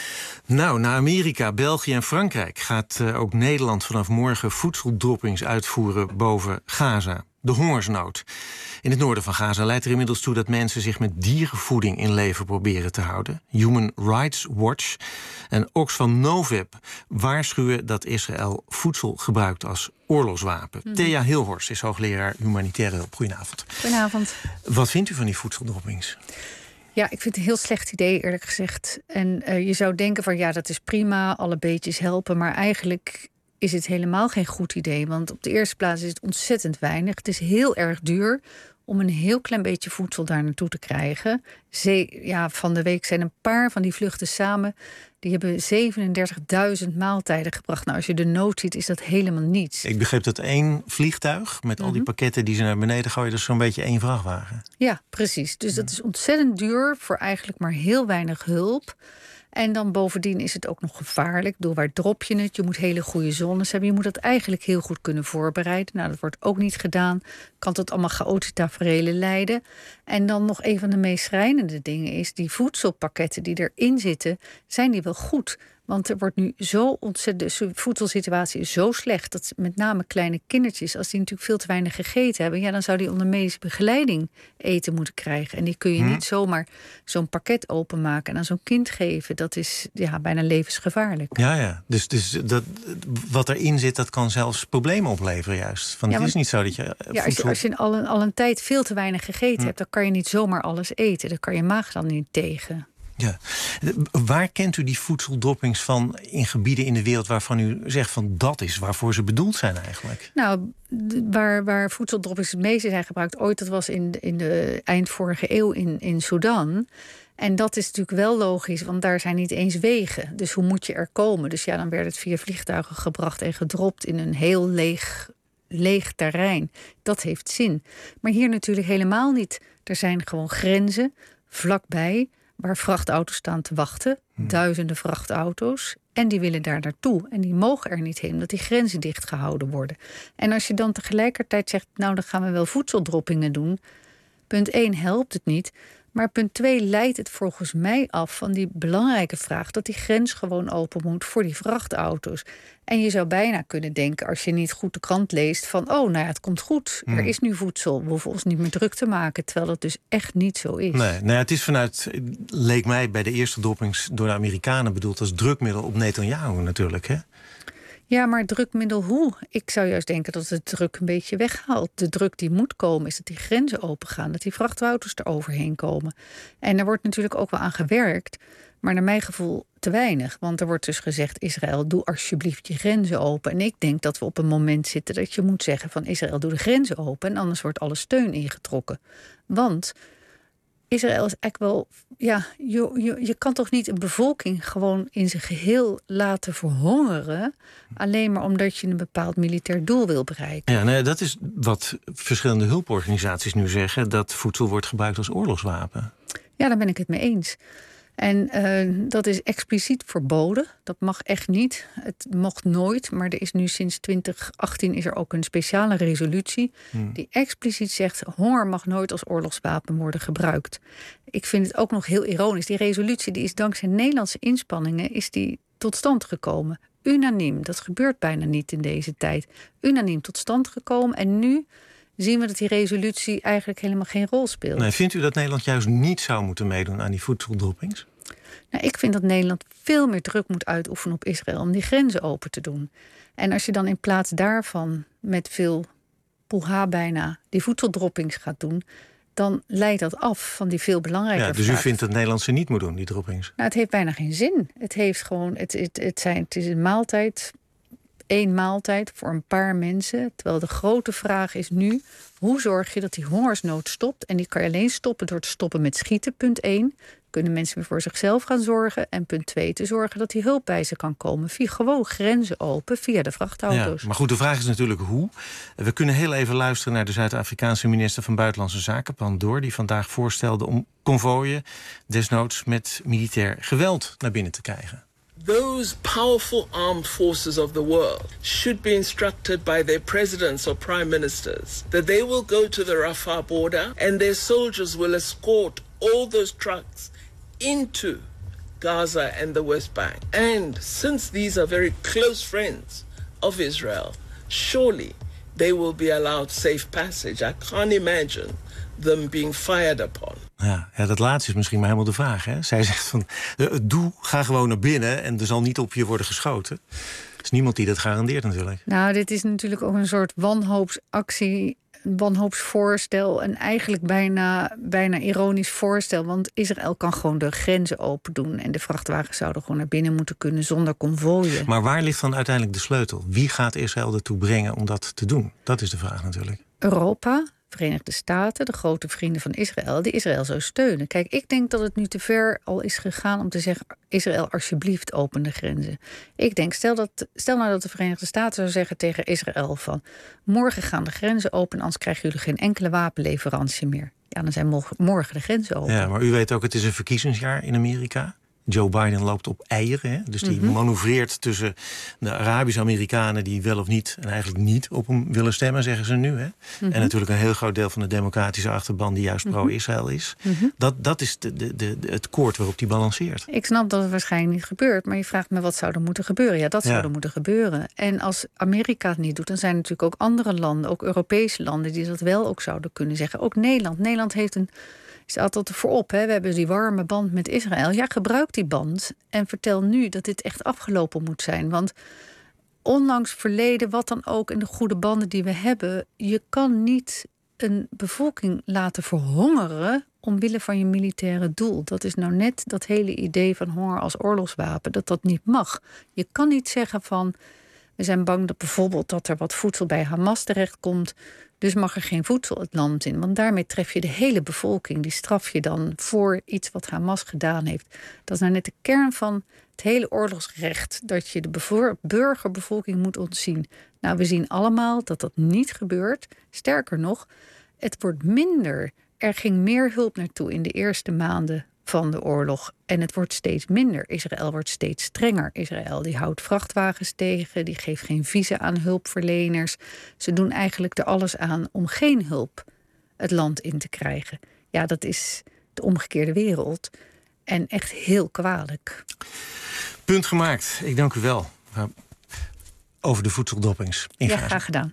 Nou, na Amerika, België en Frankrijk gaat uh, ook Nederland vanaf morgen voedseldroppings uitvoeren boven Gaza. De hongersnood. In het noorden van Gaza leidt er inmiddels toe dat mensen zich met dierenvoeding in leven proberen te houden. Human Rights Watch en Oxfam Novib waarschuwen dat Israël voedsel gebruikt als oorlogswapen. Mm. Thea Hilhorst is hoogleraar humanitaire hulp. Goedenavond. Goedenavond. Wat vindt u van die voedseldroppings? Ja, ik vind het een heel slecht idee, eerlijk gezegd. En uh, je zou denken van ja, dat is prima, alle beetjes helpen. Maar eigenlijk is het helemaal geen goed idee. Want op de eerste plaats is het ontzettend weinig. Het is heel erg duur om een heel klein beetje voedsel daar naartoe te krijgen. Ze, ja, van de week zijn een paar van die vluchten samen. Die hebben zevenendertigduizend maaltijden gebracht. Nou, als je de nood ziet, is dat helemaal niets. Ik begreep dat één vliegtuig met mm-hmm. al die pakketten die ze naar beneden gooien, dus zo'n beetje één vrachtwagen. Ja, precies. Dus dat is ontzettend duur voor eigenlijk maar heel weinig hulp. En dan bovendien is het ook nog gevaarlijk. Door waar drop je het? Je moet hele goede zones hebben. Je moet dat eigenlijk heel goed kunnen voorbereiden. Nou, dat wordt ook niet gedaan. Kan tot allemaal chaotische taferelen leiden. En dan nog een van de meest schrijnende dingen is die voedselpakketten die erin zitten, zijn die wel goed? Want er wordt nu zo ontzettend. De voedselsituatie is zo slecht dat met name kleine kindertjes, als die natuurlijk veel te weinig gegeten hebben, ja, dan zou die onder medische begeleiding eten moeten krijgen. En die kun je hmm. niet zomaar zo'n pakket openmaken en aan zo'n kind geven. Dat is ja, bijna levensgevaarlijk. Ja, ja. Dus, dus dat, wat erin zit, dat kan zelfs problemen opleveren, juist. Van, ja, het is niet zo dat je. Ja, voedsel... als je, als je al, een, al een tijd veel te weinig gegeten hmm. hebt, dan kan je niet zomaar alles eten. Dan kan je maag dan niet tegen. Ja. Waar kent u die voedseldroppings van in gebieden in de wereld waarvan u zegt van dat is waarvoor ze bedoeld zijn eigenlijk? Nou, waar, waar voedseldroppings het meeste zijn gebruikt ooit, dat was in de, in de eind vorige eeuw in, in Sudan. En dat is natuurlijk wel logisch, want daar zijn niet eens wegen. Dus hoe moet je er komen? Dus ja, dan werd het via vliegtuigen gebracht en gedropt in een heel leeg, leeg terrein. Dat heeft zin. Maar hier natuurlijk helemaal niet. Er zijn gewoon grenzen vlakbij waar vrachtauto's staan te wachten. Hmm. Duizenden vrachtauto's. En die willen daar naartoe. En die mogen er niet heen, omdat die grenzen dichtgehouden worden. En als je dan tegelijkertijd zegt, nou, dan gaan we wel voedseldroppingen doen. Punt één helpt het niet. Maar punt twee leidt het volgens mij af van die belangrijke vraag dat die grens gewoon open moet voor die vrachtauto's. En je zou bijna kunnen denken, als je niet goed de krant leest, van oh, nou ja, het komt goed. Hmm. Er is nu voedsel. We hoeven ons niet meer druk te maken, terwijl dat dus echt niet zo is. Nee, nou ja, het is vanuit, leek mij bij de eerste droppings door de Amerikanen bedoeld als drukmiddel op Netanyahu natuurlijk, hè? Ja, maar drukmiddel hoe? Ik zou juist denken dat het druk een beetje weghaalt. De druk die moet komen is dat die grenzen opengaan, dat die vrachtauto's er overheen komen. En er wordt natuurlijk ook wel aan gewerkt, maar naar mijn gevoel te weinig. Want er wordt dus gezegd, Israël, doe alsjeblieft je grenzen open. En ik denk dat we op een moment zitten dat je moet zeggen van Israël, doe de grenzen open en anders wordt alle steun ingetrokken. Want Israël is eigenlijk wel, ja, je, je, je kan toch niet een bevolking gewoon in zijn geheel laten verhongeren, alleen maar omdat je een bepaald militair doel wil bereiken. Ja, nee, dat is wat verschillende hulporganisaties nu zeggen, dat voedsel wordt gebruikt als oorlogswapen. Ja, daar ben ik het mee eens. En uh, dat is expliciet verboden. Dat mag echt niet. Het mocht nooit. Maar er is nu sinds twintig achttien is er ook een speciale resolutie hmm. die expliciet zegt, honger mag nooit als oorlogswapen worden gebruikt. Ik vind het ook nog heel ironisch. Die resolutie die is dankzij Nederlandse inspanningen is die tot stand gekomen. Unaniem. Dat gebeurt bijna niet in deze tijd. Unaniem tot stand gekomen. En nu zien we dat die resolutie eigenlijk helemaal geen rol speelt. Nee, vindt u dat Nederland juist niet zou moeten meedoen aan die voedseldroppings? Nou, ik vind dat Nederland veel meer druk moet uitoefenen op Israël om die grenzen open te doen. En als je dan in plaats daarvan met veel poeha bijna die voedseldroppings gaat doen, dan leidt dat af van die veel belangrijke ja, dus vraag. U vindt dat Nederland ze niet moet doen, die droppings? Nou, het heeft bijna geen zin. Het heeft gewoon, het, het, het, zijn, het is een maaltijd, één maaltijd voor een paar mensen. Terwijl de grote vraag is nu, hoe zorg je dat die hongersnood stopt? En die kan je alleen stoppen door te stoppen met schieten, punt één. Kunnen mensen weer voor zichzelf gaan zorgen. En punt twee, te zorgen dat die hulp bij ze kan komen. Via gewoon grenzen open, via de vrachtauto's. Ja, maar goed, de vraag is natuurlijk hoe. We kunnen heel even luisteren naar de Zuid-Afrikaanse minister van Buitenlandse Zaken, Pandor, die vandaag voorstelde om konvooien desnoods met militair geweld naar binnen te krijgen. Those powerful armed forces of the world should be instructed by their presidents or prime ministers that they will go to the Rafah border and their soldiers will escort all those trucks into Gaza and the West Bank. And since these are very close friends of Israel, surely they will be allowed safe passage. I can't imagine them being fired upon. Ja, ja, dat laatste is misschien maar helemaal de vraag. Hè? Zij zegt van, doe, ga gewoon naar binnen en er zal niet op je worden geschoten. Er is niemand die dat garandeert natuurlijk. Nou, dit is natuurlijk ook een soort wanhoopsactie, een wanhoopsvoorstel en eigenlijk bijna, bijna ironisch voorstel. Want Israël kan gewoon de grenzen open doen en de vrachtwagens zouden gewoon naar binnen moeten kunnen zonder konvooien. Maar waar ligt dan uiteindelijk de sleutel? Wie gaat Israël ertoe brengen om dat te doen? Dat is de vraag natuurlijk. Europa, Verenigde Staten, de grote vrienden van Israël, die Israël zou steunen. Kijk, ik denk dat het nu te ver al is gegaan om te zeggen, Israël, alsjeblieft, open de grenzen. Ik denk, stel, dat, stel nou dat de Verenigde Staten zou zeggen tegen Israël van, morgen gaan de grenzen open, anders krijgen jullie geen enkele wapenleverantie meer. Ja, dan zijn morgen de grenzen open. Ja, maar u weet ook, het is een verkiezingsjaar in Amerika. Joe Biden loopt op eieren. Hè? Dus die mm-hmm. manoeuvreert tussen de Arabische Amerikanen die wel of niet en eigenlijk niet op hem willen stemmen, zeggen ze nu. Hè? Mm-hmm. En natuurlijk een heel groot deel van de democratische achterban die juist mm-hmm. pro-Israël is. Mm-hmm. Dat, dat is de, de, de, het koord waarop die balanceert. Ik snap dat het waarschijnlijk niet gebeurt, maar je vraagt me wat zou er moeten gebeuren. Ja, dat zou ja. er moeten gebeuren. En als Amerika het niet doet, dan zijn er natuurlijk ook andere landen, ook Europese landen, die dat wel ook zouden kunnen zeggen. Ook Nederland. Nederland heeft een is altijd voorop. Hè? We hebben die warme band met Israël. Ja, gebruik die band en vertel nu dat dit echt afgelopen moet zijn. Want ondanks verleden, wat dan ook, en de goede banden die we hebben, je kan niet een bevolking laten verhongeren omwille van je militaire doel. Dat is nou net dat hele idee van honger als oorlogswapen, dat dat niet mag. Je kan niet zeggen van, we zijn bang dat bijvoorbeeld dat er wat voedsel bij Hamas terechtkomt, dus mag er geen voedsel het land in. Want daarmee tref je de hele bevolking. Die straf je dan voor iets wat Hamas gedaan heeft. Dat is nou net de kern van het hele oorlogsrecht. Dat je de burgerbevolking moet ontzien. Nou, we zien allemaal dat dat niet gebeurt. Sterker nog, het wordt minder. Er ging meer hulp naartoe in de eerste maanden van de oorlog. En het wordt steeds minder. Israël wordt steeds strenger. Israël die houdt vrachtwagens tegen, die geeft geen visa aan hulpverleners. Ze doen eigenlijk er alles aan om geen hulp het land in te krijgen. Ja, dat is de omgekeerde wereld. En echt heel kwalijk. Punt gemaakt. Ik dank u wel. Over de voedseldoppings. Ja, graag gedaan.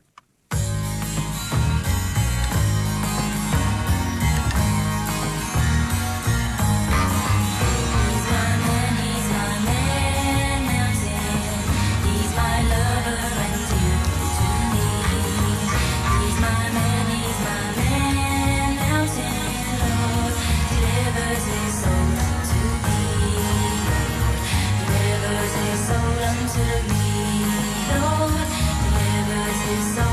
His soul unto me, Lord, delivers his soul.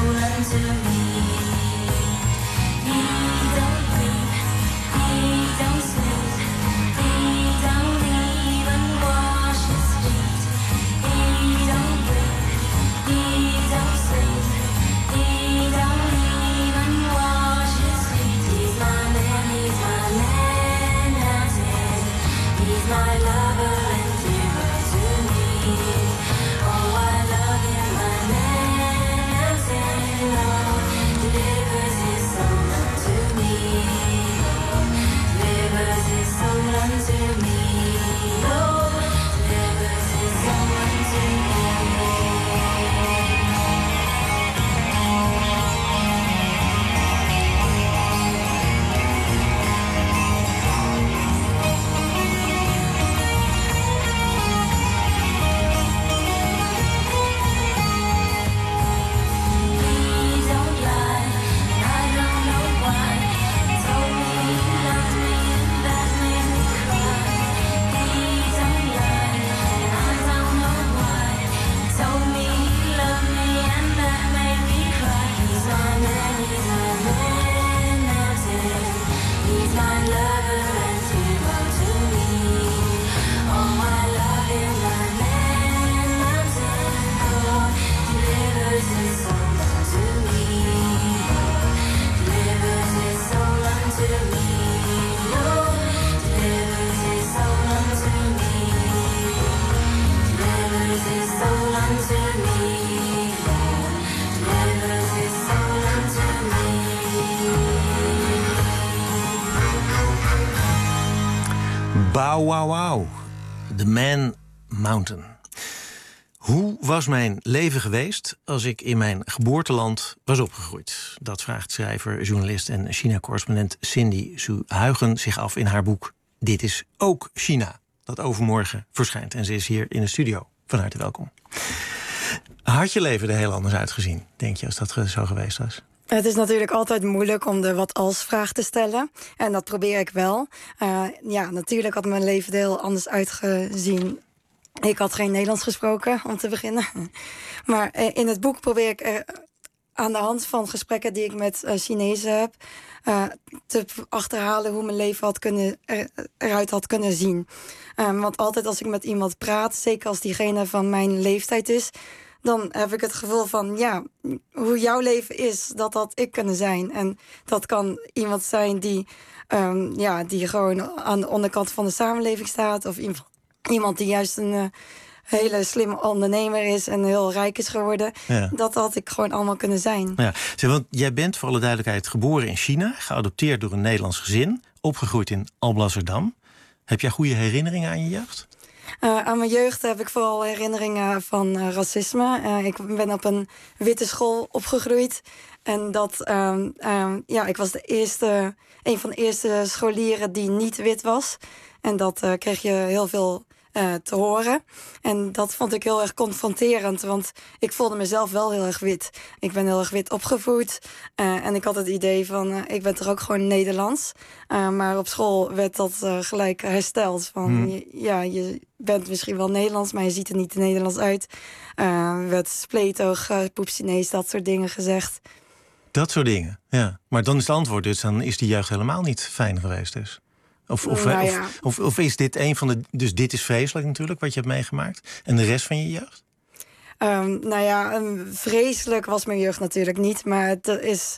Bow Wow Wow. The Man Mountain. Hoe was mijn leven geweest als ik in mijn geboorteland was opgegroeid? Dat vraagt schrijver, journalist en China-correspondent Cindy Zhu Huigen zich af in haar boek Dit is ook China, dat overmorgen verschijnt. En ze is hier in de studio. Van harte welkom. Had je leven er heel anders uitgezien, denk je, als dat zo geweest was? Het is natuurlijk altijd moeilijk om de wat-als-vraag te stellen. En dat probeer ik wel. Uh, ja, natuurlijk had mijn leven er heel anders uitgezien. Ik had geen Nederlands gesproken, om te beginnen. Maar uh, in het boek probeer ik uh, aan de hand van gesprekken die ik met uh, Chinezen heb... Uh, te achterhalen hoe mijn leven had kunnen, er, eruit had kunnen zien. Um, want altijd als ik met iemand praat, zeker als diegene van mijn leeftijd is... dan heb ik het gevoel van, ja, hoe jouw leven is, dat had ik kunnen zijn. En dat kan iemand zijn die, um, ja, die gewoon aan de onderkant van de samenleving staat... of iemand die juist een uh, hele slimme ondernemer is en heel rijk is geworden. Ja. Dat had ik gewoon allemaal kunnen zijn. Ja. Zeg, want jij bent voor alle duidelijkheid geboren in China... geadopteerd door een Nederlands gezin, opgegroeid in Alblasserdam. Heb jij goede herinneringen aan je jeugd? Uh, aan mijn jeugd heb ik vooral herinneringen van uh, racisme. Uh, ik ben op een witte school opgegroeid. En dat, um, um, ja, ik was de eerste, een van de eerste scholieren die niet wit was. En dat uh, kreeg je heel veel uh, te horen. En dat vond ik heel erg confronterend, want ik voelde mezelf wel heel erg wit. Ik ben heel erg wit opgevoed. Uh, en ik had het idee van, uh, ik ben toch ook gewoon Nederlands. Uh, maar op school werd dat uh, gelijk hersteld. Van, hmm. je, ja, je bent misschien wel Nederlands, maar je ziet er niet Nederlands uit. Uh, werd spleetoog, uh, poep Chinees, dat soort dingen gezegd. Dat soort dingen, ja. Maar dan is het antwoord dus, dan is die jeugd helemaal niet fijn geweest dus. Of, of, nou ja. of, of, of is dit een van de... Dus dit is vreselijk natuurlijk, wat je hebt meegemaakt. En de rest van je jeugd? Um, nou ja, um, vreselijk was mijn jeugd natuurlijk niet. Maar het is,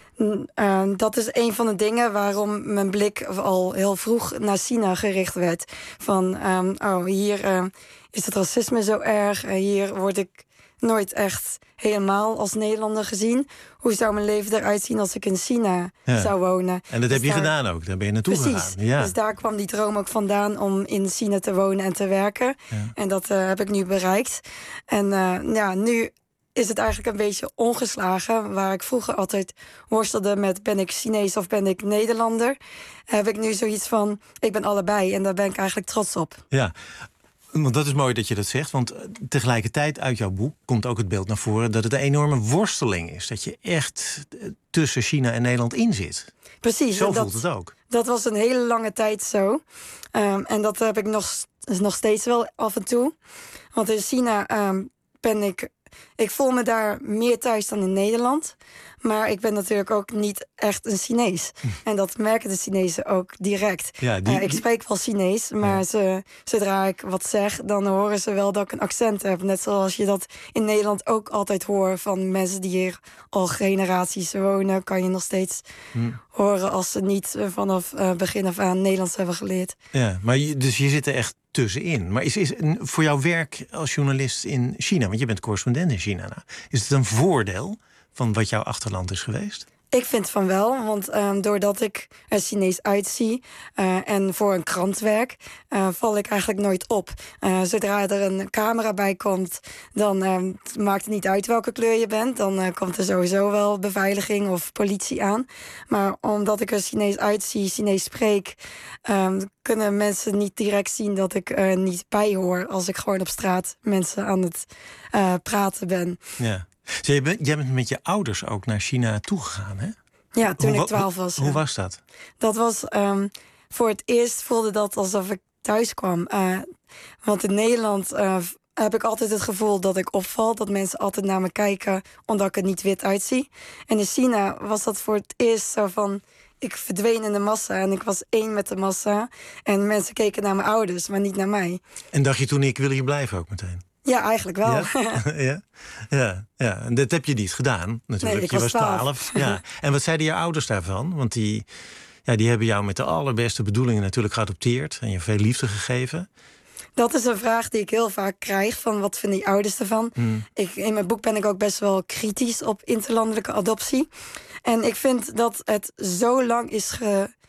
um, dat is een van de dingen waarom mijn blik al heel vroeg naar China gericht werd. Van, um, oh, hier uh, is het racisme zo erg. Uh, hier word ik nooit echt helemaal als Nederlander gezien. Hoe zou mijn leven eruit zien als ik in China ja. zou wonen? En dat dus heb je daar... gedaan ook, daar ben je naartoe Precies. gegaan. Ja. Dus daar kwam die droom ook vandaan om in China te wonen en te werken. Ja. En dat uh, heb ik nu bereikt. En uh, ja, nu is het eigenlijk een beetje ongeslagen. Waar ik vroeger altijd worstelde met ben ik Chinees of ben ik Nederlander, heb ik nu zoiets van ik ben allebei en daar ben ik eigenlijk trots op. Ja. Want dat is mooi dat je dat zegt, want tegelijkertijd uit jouw boek komt ook het beeld naar voren dat het een enorme worsteling is. Dat je echt tussen China en Nederland in zit. Precies. Zo dat, voelt het ook. Dat was een hele lange tijd zo. Um, en dat heb ik nog, nog steeds wel af en toe. Want in China um, ben ik... Ik voel me daar meer thuis dan in Nederland. Maar ik ben natuurlijk ook niet echt een Chinees. En dat merken de Chinezen ook direct. Ja, die, uh, ik spreek wel Chinees, maar ja. ze, zodra ik wat zeg, dan horen ze wel dat ik een accent heb. Net zoals je dat in Nederland ook altijd hoort van mensen die hier al generaties wonen, kan je nog steeds hm. horen als ze niet vanaf uh, begin af aan Nederlands hebben geleerd. Ja, maar je, dus je zit er echt tussenin. Maar is, is voor jouw werk als journalist in China, want je bent correspondent in China, nou, is het een voordeel van wat jouw achterland is geweest? Ik vind van wel, want um, doordat ik er Chinees uitzie uh, en voor een krant werk, uh, val ik eigenlijk nooit op. Uh, zodra er een camera bij komt, dan um, maakt het niet uit welke kleur je bent. Dan uh, komt er sowieso wel beveiliging of politie aan. Maar omdat ik er Chinees uitzie, Chinees spreek, um, kunnen mensen niet direct zien dat ik er niet bij hoor als ik gewoon op straat mensen aan het uh, praten ben. Ja. Dus jij, bent, jij bent met je ouders ook naar China toegegaan, hè? Ja, toen hoe, ik twaalf was. Hoe ja. was dat? Dat was um, voor het eerst voelde dat alsof ik thuis kwam. Uh, want in Nederland uh, heb ik altijd het gevoel dat ik opval. Dat mensen altijd naar me kijken omdat ik er niet wit uitzie. En in China was dat voor het eerst zo van ik verdween in de massa en ik was één met de massa. En mensen keken naar mijn ouders, maar niet naar mij. En dacht je toen ik wil hier blijven ook meteen? Ja, eigenlijk wel. Ja? ja? Ja, ja. En dat heb je niet gedaan, natuurlijk. Nee, ik je was twaalf. Ja. En wat zeiden je ouders daarvan? Want die, ja, die hebben jou met de allerbeste bedoelingen natuurlijk geadopteerd en je veel liefde gegeven. Dat is een vraag die ik heel vaak krijg, van wat vinden die ouders ervan? Hmm. Ik, in mijn boek ben ik ook best wel kritisch op interlandelijke adoptie. En ik vind dat het zo lang is ge,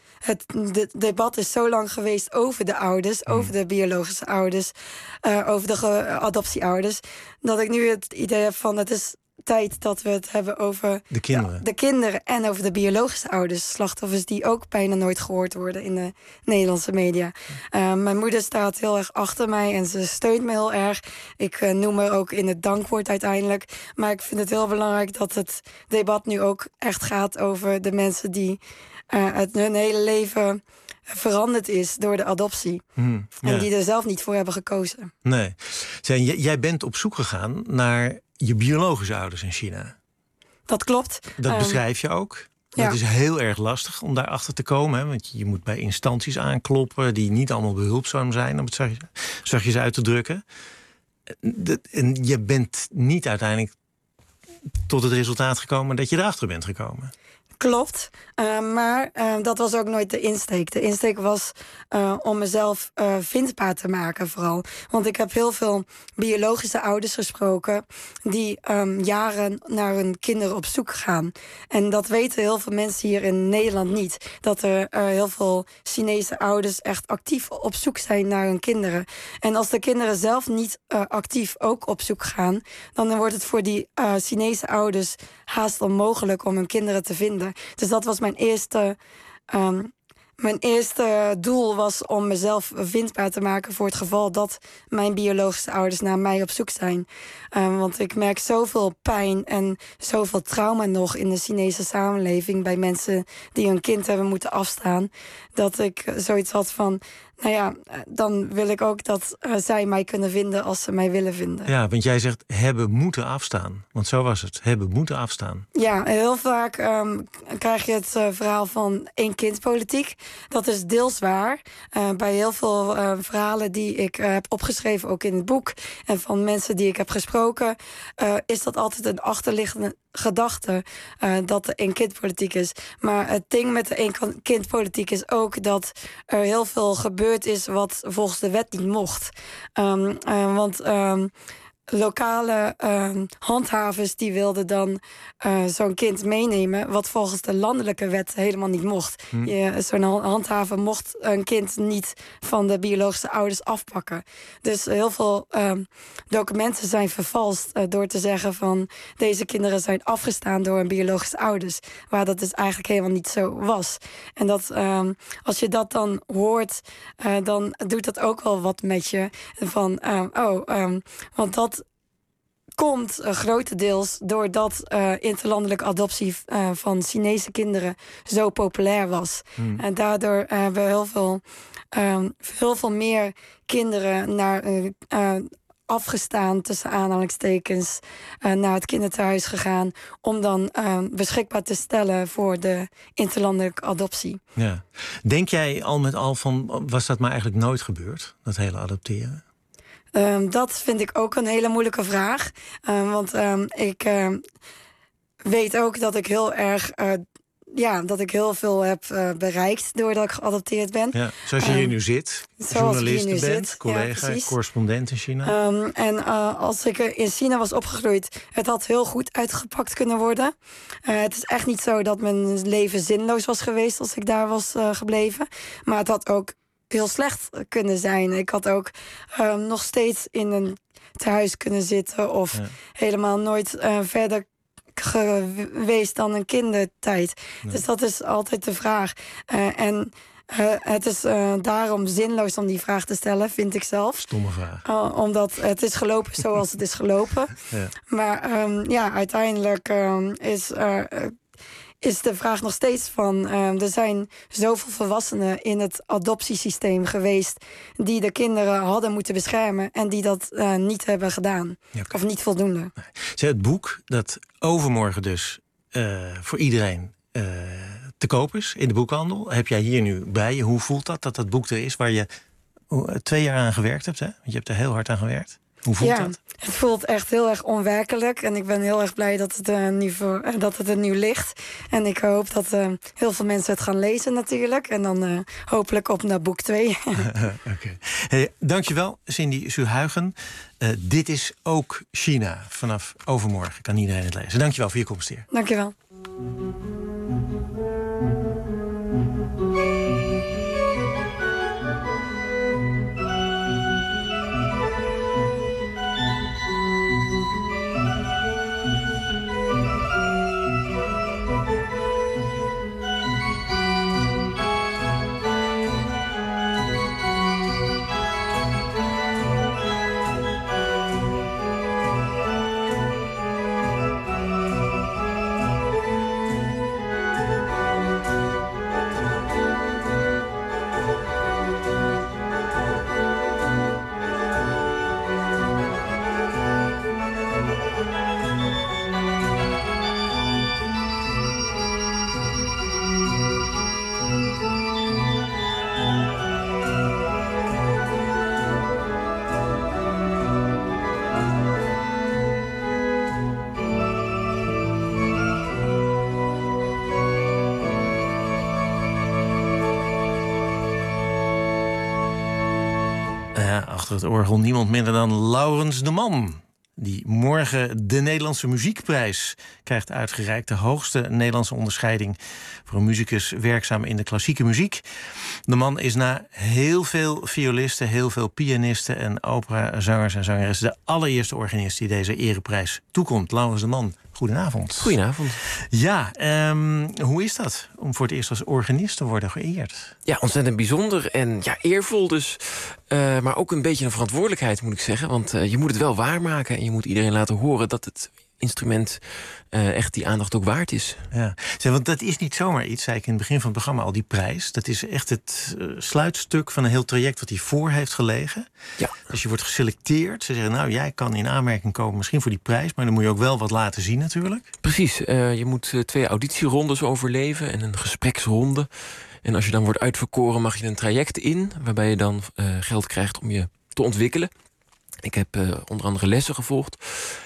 het de, debat is zo lang geweest over de ouders, mm. over de biologische ouders, uh, over de ge, adoptieouders, dat ik nu het idee heb van het is tijd dat we het hebben over de kinderen. Ja, de kinderen en over de biologische ouders, slachtoffers die ook bijna nooit gehoord worden in de Nederlandse media. Uh, mijn moeder staat heel erg achter mij en ze steunt me heel erg. Ik uh, noem haar ook in het dankwoord uiteindelijk. Maar ik vind het heel belangrijk dat het debat nu ook echt gaat over de mensen die uh, het, hun hele leven veranderd is door de adoptie. Hmm, ja. En die er zelf niet voor hebben gekozen. Nee. Zij, jij bent op zoek gegaan naar je biologische ouders in China. Dat klopt. Dat um, beschrijf je ook. Ja. Het is heel erg lastig om daarachter te komen. Hè? Want je moet bij instanties aankloppen die niet allemaal behulpzaam zijn, om het zachtjes uit te drukken. En je bent niet uiteindelijk tot het resultaat gekomen dat je erachter bent gekomen. Klopt, uh, maar uh, dat was ook nooit de insteek. De insteek was uh, om mezelf uh, vindbaar te maken vooral. Want ik heb heel veel biologische ouders gesproken die um, jaren naar hun kinderen op zoek gaan. En dat weten heel veel mensen hier in Nederland niet. Dat er uh, heel veel Chinese ouders echt actief op zoek zijn naar hun kinderen. En als de kinderen zelf niet uh, actief ook op zoek gaan, dan wordt het voor die uh, Chinese ouders haast onmogelijk om hun kinderen te vinden. Dus dat was mijn eerste, um, mijn eerste doel was om mezelf vindbaar te maken voor het geval dat mijn biologische ouders naar mij op zoek zijn. Um, want ik merk zoveel pijn en zoveel trauma nog in de Chinese samenleving bij mensen die hun kind hebben moeten afstaan, dat ik zoiets had van, nou ja, dan wil ik ook dat uh, zij mij kunnen vinden als ze mij willen vinden. Ja, want jij zegt hebben moeten afstaan. Want zo was het. Hebben moeten afstaan. Ja, heel vaak um, krijg je het uh, verhaal van één kindpolitiek. Dat is deels waar. Uh, bij heel veel uh, verhalen die ik uh, heb opgeschreven, ook in het boek, en van mensen die ik heb gesproken, uh, is dat altijd een achterliggende gedachte uh, dat er één kindpolitiek is. Maar het ding met de één kindpolitiek is ook dat er heel veel gebeurd is wat volgens de wet niet mocht. Um, uh, want um, lokale uh, handhavers die wilden dan uh, zo'n kind meenemen, wat volgens de landelijke wet helemaal niet mocht. Hm. Zo'n handhaver mocht een kind niet van de biologische ouders afpakken. Dus heel veel uh, documenten zijn vervalst uh, door te zeggen van deze kinderen zijn afgestaan door hun biologische ouders, waar dat dus eigenlijk helemaal niet zo was. En dat uh, als je dat dan hoort, uh, dan doet dat ook wel wat met je. Van uh, oh, um, want dat komt uh, grotendeels doordat uh, interlandelijke adoptie uh, van Chinese kinderen zo populair was. Hmm. En daardoor uh, hebben we heel veel, uh, heel veel meer kinderen naar uh, uh, afgestaan, tussen aanhalingstekens, uh, naar het kinderthuis gegaan om dan uh, beschikbaar te stellen voor de interlandelijke adoptie. Ja. Denk jij al met al van, was dat maar eigenlijk nooit gebeurd, dat hele adopteren? Um, dat vind ik ook een hele moeilijke vraag. Um, want um, ik uh, weet ook dat ik heel erg uh, ja, dat ik heel veel heb uh, bereikt doordat ik geadopteerd ben. Ja, zoals je um, hier nu zit, journalist bent, zit. collega, ja, correspondent in China. Um, en uh, als ik in China was opgegroeid, het had heel goed uitgepakt kunnen worden. Uh, het is echt niet zo dat mijn leven zinloos was geweest als ik daar was uh, gebleven. Maar het had ook heel slecht kunnen zijn. Ik had ook um, nog steeds in een tehuis kunnen zitten of ja. helemaal nooit uh, verder geweest dan een kindertijd. Nee. Dus dat is altijd de vraag. Uh, en uh, het is uh, daarom zinloos om die vraag te stellen, vind ik zelf. Stomme vraag. Uh, omdat het is gelopen zoals het is gelopen. Ja. Maar um, ja, uiteindelijk um, is uh, is de vraag nog steeds van, uh, er zijn zoveel volwassenen in het adoptiesysteem geweest die de kinderen hadden moeten beschermen en die dat uh, niet hebben gedaan. Ja, okay. Of niet voldoende. Nee. Zeg, het boek dat overmorgen dus uh, voor iedereen uh, te koop is in de boekhandel, heb jij hier nu bij je. Hoe voelt dat, dat dat boek er is waar je uh, twee jaar aan gewerkt hebt? Hè? Want je hebt er heel hard aan gewerkt. Hoe voelt ja, dat? Het voelt echt heel erg onwerkelijk. En ik ben heel erg blij dat het, uh, nu, voor, uh, dat het er nu ligt. En ik hoop dat uh, heel veel mensen het gaan lezen natuurlijk. En dan uh, hopelijk op naar boek twee. Okay. Hey, dankjewel, Cindy Zuhuigen. Uh, dit is ook China. Vanaf overmorgen kan iedereen het lezen. Dankjewel voor je komst hier. Dankjewel. Ja, achter het orgel niemand minder dan Laurens de Man, die morgen de Nederlandse Muziekprijs krijgt uitgereikt. De hoogste Nederlandse onderscheiding voor een muzikus werkzaam in de klassieke muziek. De man is na heel veel violisten, heel veel pianisten en operazangers en zangeressen de allereerste organist die deze ereprijs toekomt. Laurens de Man, goedenavond. Goedenavond. Ja, um, hoe is dat om voor het eerst als organist te worden geëerd? Ja, ontzettend bijzonder en ja, eervol dus. Uh, maar ook een beetje een verantwoordelijkheid, moet ik zeggen. Want uh, je moet het wel waarmaken en je moet iedereen laten horen dat het instrument uh, echt die aandacht ook waard is. Ja, zeg, want dat is niet zomaar iets, zei ik in het begin van het programma al, die prijs. Dat is echt het uh, sluitstuk van een heel traject wat hiervoor heeft gelegen. Ja. Dus je wordt geselecteerd. Ze zeggen, nou, jij kan in aanmerking komen misschien voor die prijs, maar dan moet je ook wel wat laten zien natuurlijk. Precies, uh, je moet uh, twee auditierondes overleven en een gespreksronde. En als je dan wordt uitverkoren, mag je een traject in, waarbij je dan uh, geld krijgt om je te ontwikkelen. Ik heb uh, onder andere lessen gevolgd.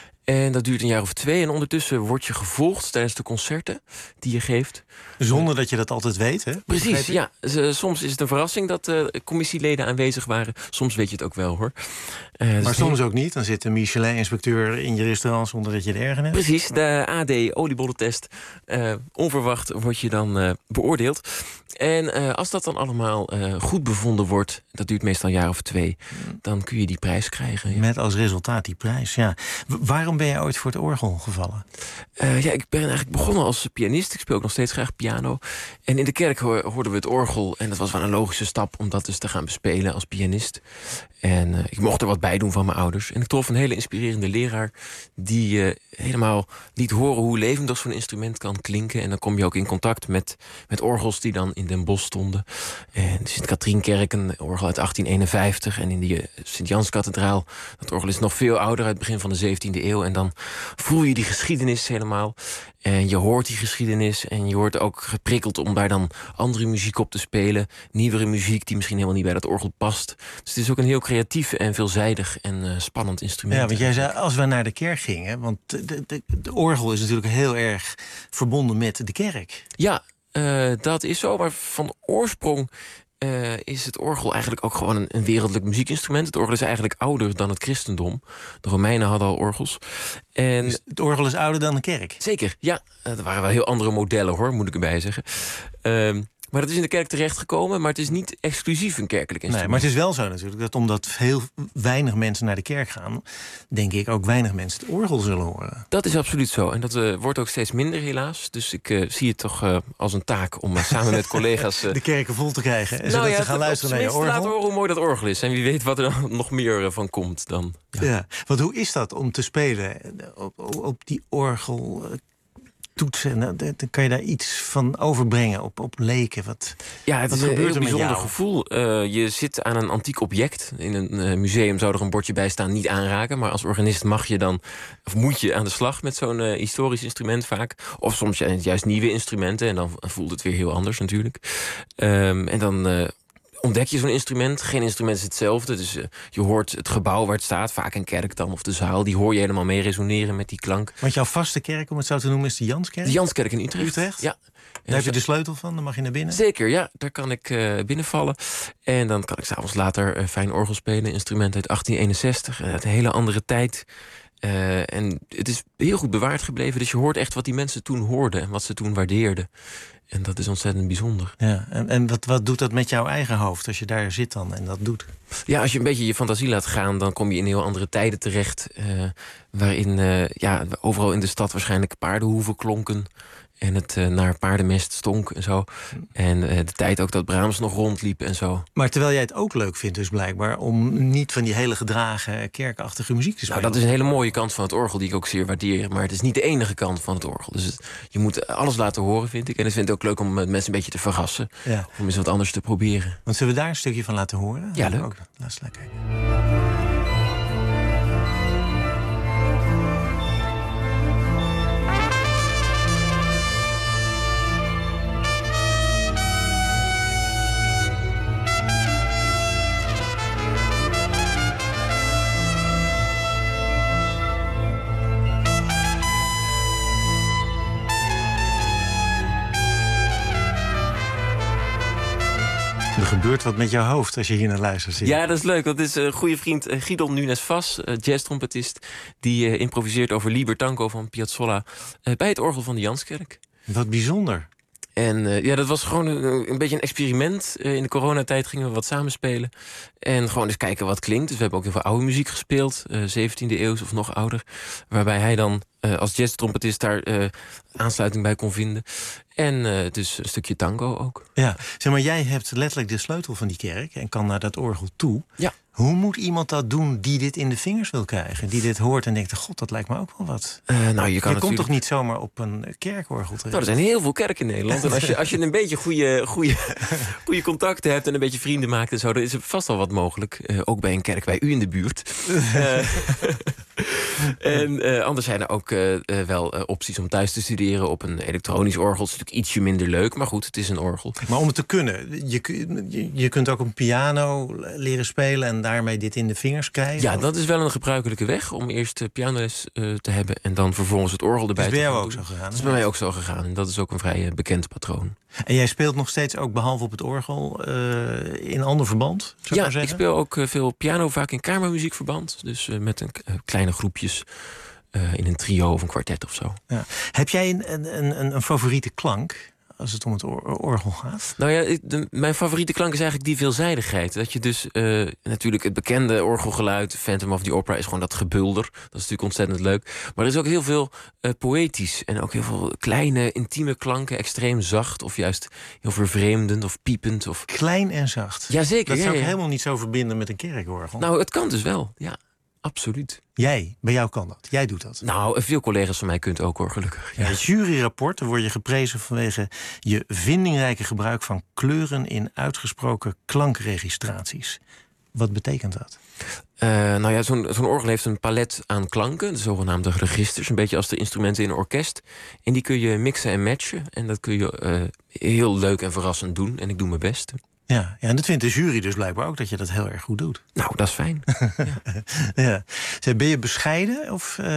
En dat duurt een jaar of twee. En ondertussen word je gevolgd tijdens de concerten die je geeft. Zonder dat je dat altijd weet, hè? Precies, ja. Soms is het een verrassing dat uh, commissieleden aanwezig waren. Soms weet je het ook wel, hoor. Uh, maar dus soms heel... ook niet. Dan zit een Michelin-inspecteur in je restaurant zonder dat je het erger hebt. Precies, de A D oliebollentest. Uh, onverwacht word je dan uh, beoordeeld. En uh, als dat dan allemaal uh, goed bevonden wordt, dat duurt meestal een jaar of twee, dan kun je die prijs krijgen. Ja. Met als resultaat die prijs, ja. W- waarom ben je ooit voor het orgel gevallen? Uh, ja, ik ben eigenlijk begonnen als pianist. Ik speel ook nog steeds graag piano. En in de kerk ho- hoorden we het orgel. En dat was wel een logische stap om dat dus te gaan bespelen als pianist. En uh, ik mocht er wat bij doen van mijn ouders. En ik trof een hele inspirerende leraar die uh, helemaal liet horen hoe levendig zo'n instrument kan klinken. En dan kom je ook in contact met, met orgels die dan in Den Bosch stonden. En de Sint-Katrienkerk, een orgel uit achttien eenenvijftig. En in die uh, Sint-Janskathedraal, dat orgel is nog veel ouder, uit het begin van de zeventiende eeuw. En dan voel je die geschiedenis helemaal. En je hoort die geschiedenis en je wordt ook geprikkeld om daar dan andere muziek op te spelen. Nieuwere muziek die misschien helemaal niet bij dat orgel past. Dus het is ook een heel creatief en veelzijdig en uh, spannend instrument. Ja, want jij zei, als we naar de kerk gingen, want de, de, de orgel is natuurlijk heel erg verbonden met de kerk. Ja, uh, dat is zo, maar van oorsprong Uh, is het orgel eigenlijk ook gewoon een, een wereldlijk muziekinstrument. Het orgel is eigenlijk ouder dan het christendom. De Romeinen hadden al orgels. En dus het orgel is ouder dan de kerk? Zeker, ja. Er waren wel heel andere modellen, hoor, moet ik erbij zeggen. Uh, maar dat is in de kerk terechtgekomen, maar het is niet exclusief een kerkelijk instrument. Nee, maar het is wel zo natuurlijk dat omdat heel weinig mensen naar de kerk gaan, denk ik ook weinig mensen het orgel zullen horen. Dat is absoluut zo. En dat uh, wordt ook steeds minder, helaas. Dus ik uh, zie het toch uh, als een taak om uh, samen met collega's Uh, de kerken vol te krijgen. En nou zodat ja, ze gaan luisteren naar je orgel. Laten horen hoe mooi dat orgel is. En wie weet wat er nog meer van komt dan. Ja. ja, want hoe is dat om te spelen op, op die orgel? Toetsen, dan kan je daar iets van overbrengen op, op leken. Wat, ja, het wat is een gebeurt heel bijzonder gevoel. Uh, je zit aan een antiek object. In een uh, museum zou er een bordje bij staan, niet aanraken. Maar als organist mag je dan, of moet je aan de slag met zo'n uh, historisch instrument vaak. Of soms juist nieuwe instrumenten. En dan voelt het weer heel anders natuurlijk. Um, en dan Uh, ontdek je zo'n instrument. Geen instrument is hetzelfde. Dus uh, je hoort het gebouw waar het staat, vaak een kerk dan of de zaal. Die hoor je helemaal mee resoneren met die klank. Want jouw vaste kerk, om het zo te noemen, is de Janskerk? De Janskerk in Utrecht. Utrecht? Ja. Daar heb je de sleutel van, dan mag je naar binnen? Zeker, ja. Daar kan ik uh, binnenvallen. En dan kan ik s'avonds later uh, fijn orgel spelen. Een instrument uit achttien eenenzestig. Uit een hele andere tijd. Uh, en het is heel goed bewaard gebleven. Dus je hoort echt wat die mensen toen hoorden en wat ze toen waardeerden. En dat is ontzettend bijzonder. Ja, en en wat, wat doet dat met jouw eigen hoofd als je daar zit dan en dat doet? Ja, als je een beetje je fantasie laat gaan, dan kom je in heel andere tijden terecht. Uh, waarin uh, ja, overal in de stad waarschijnlijk paardenhoeven klonken. En het uh, naar paardenmest stonk en zo. En uh, de tijd ook dat Brahms nog rondliep en zo. Maar terwijl jij het ook leuk vindt dus blijkbaar om niet van die hele gedragen kerkachtige muziek te spelen. Nou, dat is een hele mooie kant van het orgel die ik ook zeer waardeer. Maar het is niet de enige kant van het orgel. Dus het, je moet alles laten horen, vind ik. En ik vind het ook leuk om mensen een beetje te verrassen. Ja. Om eens wat anders te proberen. Want zullen we daar een stukje van laten horen? Ja, leuk. Ook. Laat eens lekker kijken. gebeurt wat met jouw hoofd als je hier naar luistert. Zie. Ja, dat is leuk. Dat is een goede vriend uh, Guido Nunes-Vaz, uh, jazztrompetist, die uh, improviseert over Liber Tango van Piazzolla uh, bij het orgel van de Janskerk. Wat bijzonder. En uh, ja, dat was gewoon een, een beetje een experiment. Uh, in de coronatijd gingen we wat samenspelen. En gewoon eens kijken wat klinkt. Dus we hebben ook heel veel oude muziek gespeeld. Uh, zeventiende eeuws of nog ouder. Waarbij hij dan uh, als jazztrompetist daar uh, aansluiting bij kon vinden. En uh, dus een stukje tango ook. Ja, zeg maar, jij hebt letterlijk de sleutel van die kerk en kan naar dat orgel toe. Ja. Hoe moet iemand dat doen die dit in de vingers wil krijgen? Die dit hoort en denkt, god, dat lijkt me ook wel wat. Uh, nou, je kan je natuurlijk... komt toch niet zomaar op een kerkorgel terecht? Nou, er zijn heel veel kerken in Nederland. En als je, als je een beetje goede, goede, goede contacten hebt en een beetje vrienden maakt en zo, dan is er vast wel wat mogelijk. Uh, ook bij een kerk bij u in de buurt. uh, en uh, anders zijn er ook uh, uh, wel uh, opties om thuis te studeren op een elektronisch orgel. Het is natuurlijk ietsje minder leuk, maar goed, het is een orgel. Maar om het te kunnen, je, je, je kunt ook een piano leren spelen en daarmee dit in de vingers krijgen? Ja, dat is wel een gebruikelijke weg om eerst uh, pianoles uh, te hebben en dan vervolgens het orgel erbij te doen. Dat is bij jou ook zo gegaan? Dat is bij mij ook zo gegaan en dat is ook een vrij uh, bekend patroon. En jij speelt nog steeds ook, behalve op het orgel, uh, in ander verband? Zou ja, ik, maar ik speel ook uh, veel piano, vaak in kamermuziekverband. Dus uh, met een, uh, kleine groepjes uh, in een trio of een kwartet of zo. Ja. Heb jij een, een, een, een favoriete klank als het om het or- orgel gaat? Nou ja, de, mijn favoriete klank is eigenlijk die veelzijdigheid. Dat je dus uh, natuurlijk het bekende orgelgeluid, Phantom of the Opera, is gewoon dat gebulder. Dat is natuurlijk ontzettend leuk. Maar er is ook heel veel uh, poëtisch en ook heel veel kleine, intieme klanken, extreem zacht of juist heel vervreemdend of piepend. Of... Klein en zacht. Jazeker. Dat ja, zou ik ja. helemaal niet zo verbinden met een kerkorgel. Nou, het kan dus wel, ja. Absoluut. Jij, bij jou kan dat. Jij doet dat. Nou, veel collega's van mij kunnen het ook hoor, gelukkig. Ja. In het juryrapport dan word je geprezen vanwege je vindingrijke gebruik van kleuren in uitgesproken klankregistraties. Wat betekent dat? Uh, nou ja, zo'n zo'n orgel heeft een palet aan klanken, de zogenaamde registers, een beetje als de instrumenten in een orkest. En die kun je mixen en matchen. En dat kun je uh, heel leuk en verrassend doen. En ik doe mijn best. Ja, ja, en dat vindt de jury dus blijkbaar ook, dat je dat heel erg goed doet. Nou, dat is fijn. ja. Ja. Ben je bescheiden? Of, uh...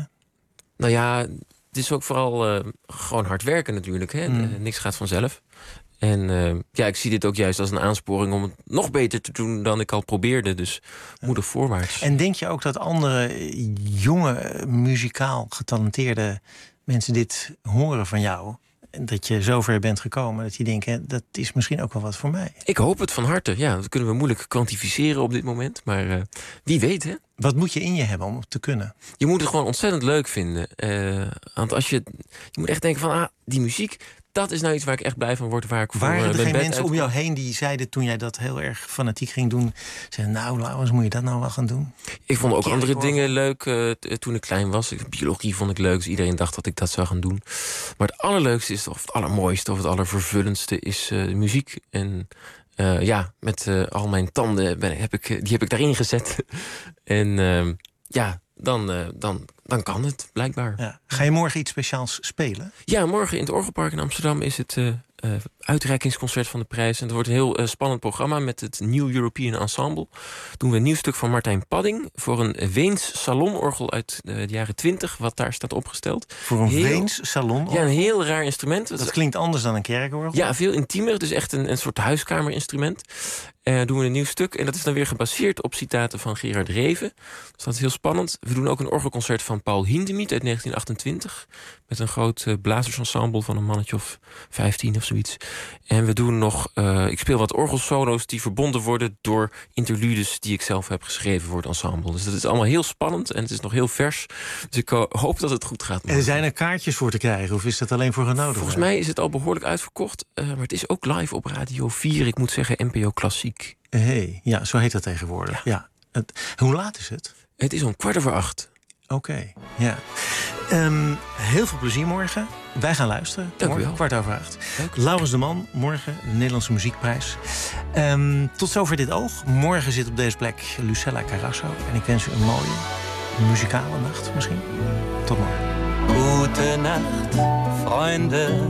Nou ja, het is ook vooral uh, gewoon hard werken natuurlijk. Hè? Mm. Uh, niks gaat vanzelf. En uh, ja, ik zie dit ook juist als een aansporing om het nog beter te doen dan ik al probeerde. Dus moedig voorwaarts. En denk je ook dat andere jonge, muzikaal getalenteerde mensen dit horen van jou? Dat je zover bent gekomen dat je denkt, hè, dat is misschien ook wel wat voor mij. Ik hoop het van harte. Ja, dat kunnen we moeilijk kwantificeren op dit moment. Maar uh, wie weet, hè? Wat moet je in je hebben om het te kunnen? Je moet het gewoon ontzettend leuk vinden. Uh, want als je, je moet echt denken van, ah, die muziek, dat is nou iets waar ik echt blij van word. Waar ik voor, Waren er uh, geen bed mensen uit... om jou heen die zeiden toen jij dat heel erg fanatiek ging doen, zeiden, nou Laurens, moet je dat nou wel gaan doen? Ik vond ook Kerk, andere hoor. dingen leuk uh, t- toen ik klein was. Biologie vond ik leuk, dus iedereen dacht dat ik dat zou gaan doen. Maar het allerleukste is, of het allermooiste of het allervervullendste is uh, de muziek. En uh, ja, met uh, al mijn tanden ben, heb ik, die heb ik daarin gezet. en uh, ja, dan, uh, dan, dan kan het, blijkbaar. Ja. Ga je morgen iets speciaals spelen? Ja, morgen in het Orgelpark in Amsterdam is het uh, uh, uitreikingsconcert van de prijs. En het wordt een heel uh, spannend programma met het New European Ensemble. Doen we een nieuw stuk van Martijn Padding voor een Weens salonorgel uit uh, de jaren twintig, wat daar staat opgesteld. Voor een heel, Weens salonorgel? Ja, een heel raar instrument. Dat klinkt anders dan een kerkorgel? Ja, veel intiemer, dus echt een, een soort huiskamerinstrument. Uh, doen we een nieuw stuk. En dat is dan weer gebaseerd op citaten van Gerard Reven. Dus dat is heel spannend. We doen ook een orgelconcert van Paul Hindemith uit negentien achtentwintig. Met een groot uh, blazersensemble van een mannetje of vijftien of zoiets. En we doen nog... Uh, ik speel wat orgelsolo's die verbonden worden door interludes die ik zelf heb geschreven voor het ensemble. Dus dat is allemaal heel spannend en het is nog heel vers. Dus ik uh, hoop dat het goed gaat. En zijn er kaartjes voor te krijgen of is dat alleen voor genodigden? Volgens mij is het al behoorlijk uitverkocht. Uh, maar het is ook live op Radio vier. Ik moet zeggen N P O Klassiek. Hey, ja, zo heet dat tegenwoordig. Ja. Ja. Het, hoe laat is het? Het is om kwart over acht. Oké, okay, ja. Um, heel veel plezier morgen. Wij gaan luisteren. Dank morgen, u wel. Kwart over acht. Laurens de Man, morgen de Nederlandse Muziekprijs. Um, tot zover dit oog. Morgen zit op deze plek Lucella Carrasso. En ik wens u een mooie muzikale nacht misschien. Tot morgen. Gute Nacht, Freunde.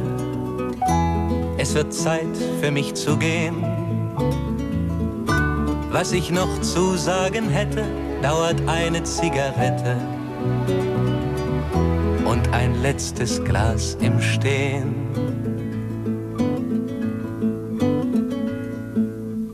Es wird Zeit für mich zu gehen. Was ich noch zu sagen hätte, dauert eine Zigarette und ein letztes Glas im Stehen.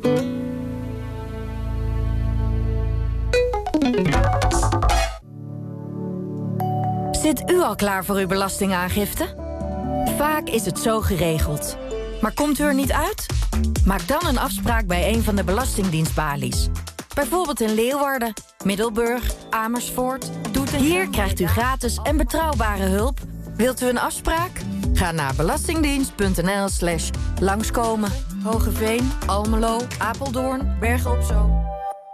Zit u al klaar voor uw belastingaangifte? Vaak is het zo geregeld. Maar komt u er niet uit? Maak dan een afspraak bij een van de belastingdienstbalies. Bijvoorbeeld in Leeuwarden, Middelburg, Amersfoort, Doetinchem. Hier krijgt u gratis en betrouwbare hulp. Wilt u een afspraak? Ga naar belastingdienst.nl slash langskomen. Hogeveen, Almelo, Apeldoorn, Bergen op Zoom.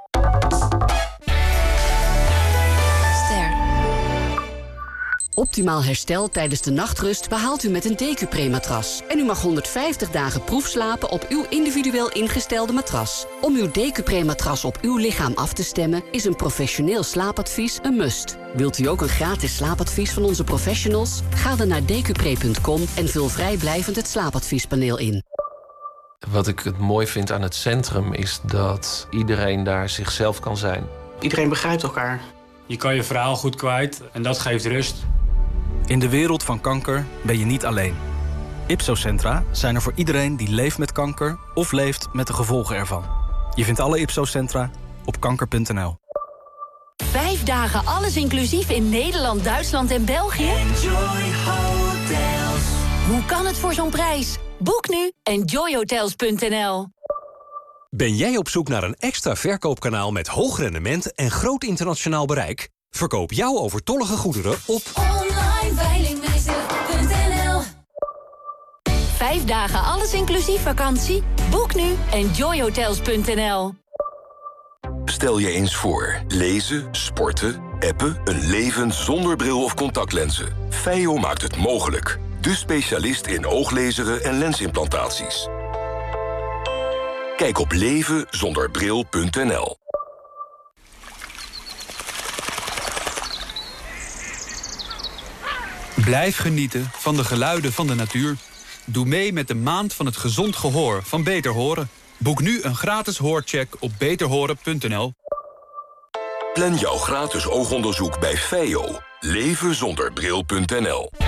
Optimaal herstel tijdens de nachtrust behaalt u met een Decupré-matras. En u mag honderdvijftig dagen proefslapen op uw individueel ingestelde matras. Om uw Decupré-matras op uw lichaam af te stemmen is een professioneel slaapadvies een must. Wilt u ook een gratis slaapadvies van onze professionals? Ga dan naar decupré punt com en vul vrijblijvend het slaapadviespaneel in. Wat ik het mooi vind aan het centrum is dat iedereen daar zichzelf kan zijn. Iedereen begrijpt elkaar. Je kan je verhaal goed kwijt en dat geeft rust. In de wereld van kanker ben je niet alleen. Ipsocentra zijn er voor iedereen die leeft met kanker of leeft met de gevolgen ervan. Je vindt alle Ipsocentra op kanker punt n l. Vijf dagen alles inclusief in Nederland, Duitsland en België? Enjoy Hotels. Hoe kan het voor zo'n prijs? Boek nu enjoy hotels punt n l. Ben jij op zoek naar een extra verkoopkanaal met hoog rendement en groot internationaal bereik? Verkoop jouw overtollige goederen op online veilingmeester punt n l. Vijf dagen alles inclusief vakantie? Boek nu enjoy hotels punt n l. Stel je eens voor. Lezen, sporten, appen, een leven zonder bril of contactlenzen. Feio maakt het mogelijk. De specialist in ooglezeren en lensimplantaties. Kijk op leven zonder bril punt n l. Blijf genieten van de geluiden van de natuur. Doe mee met de Maand van het Gezond Gehoor van Beter Horen. Boek nu een gratis hoorcheck op beter horen punt n l. Plan jouw gratis oogonderzoek bij Feio. leven zonder bril punt n l.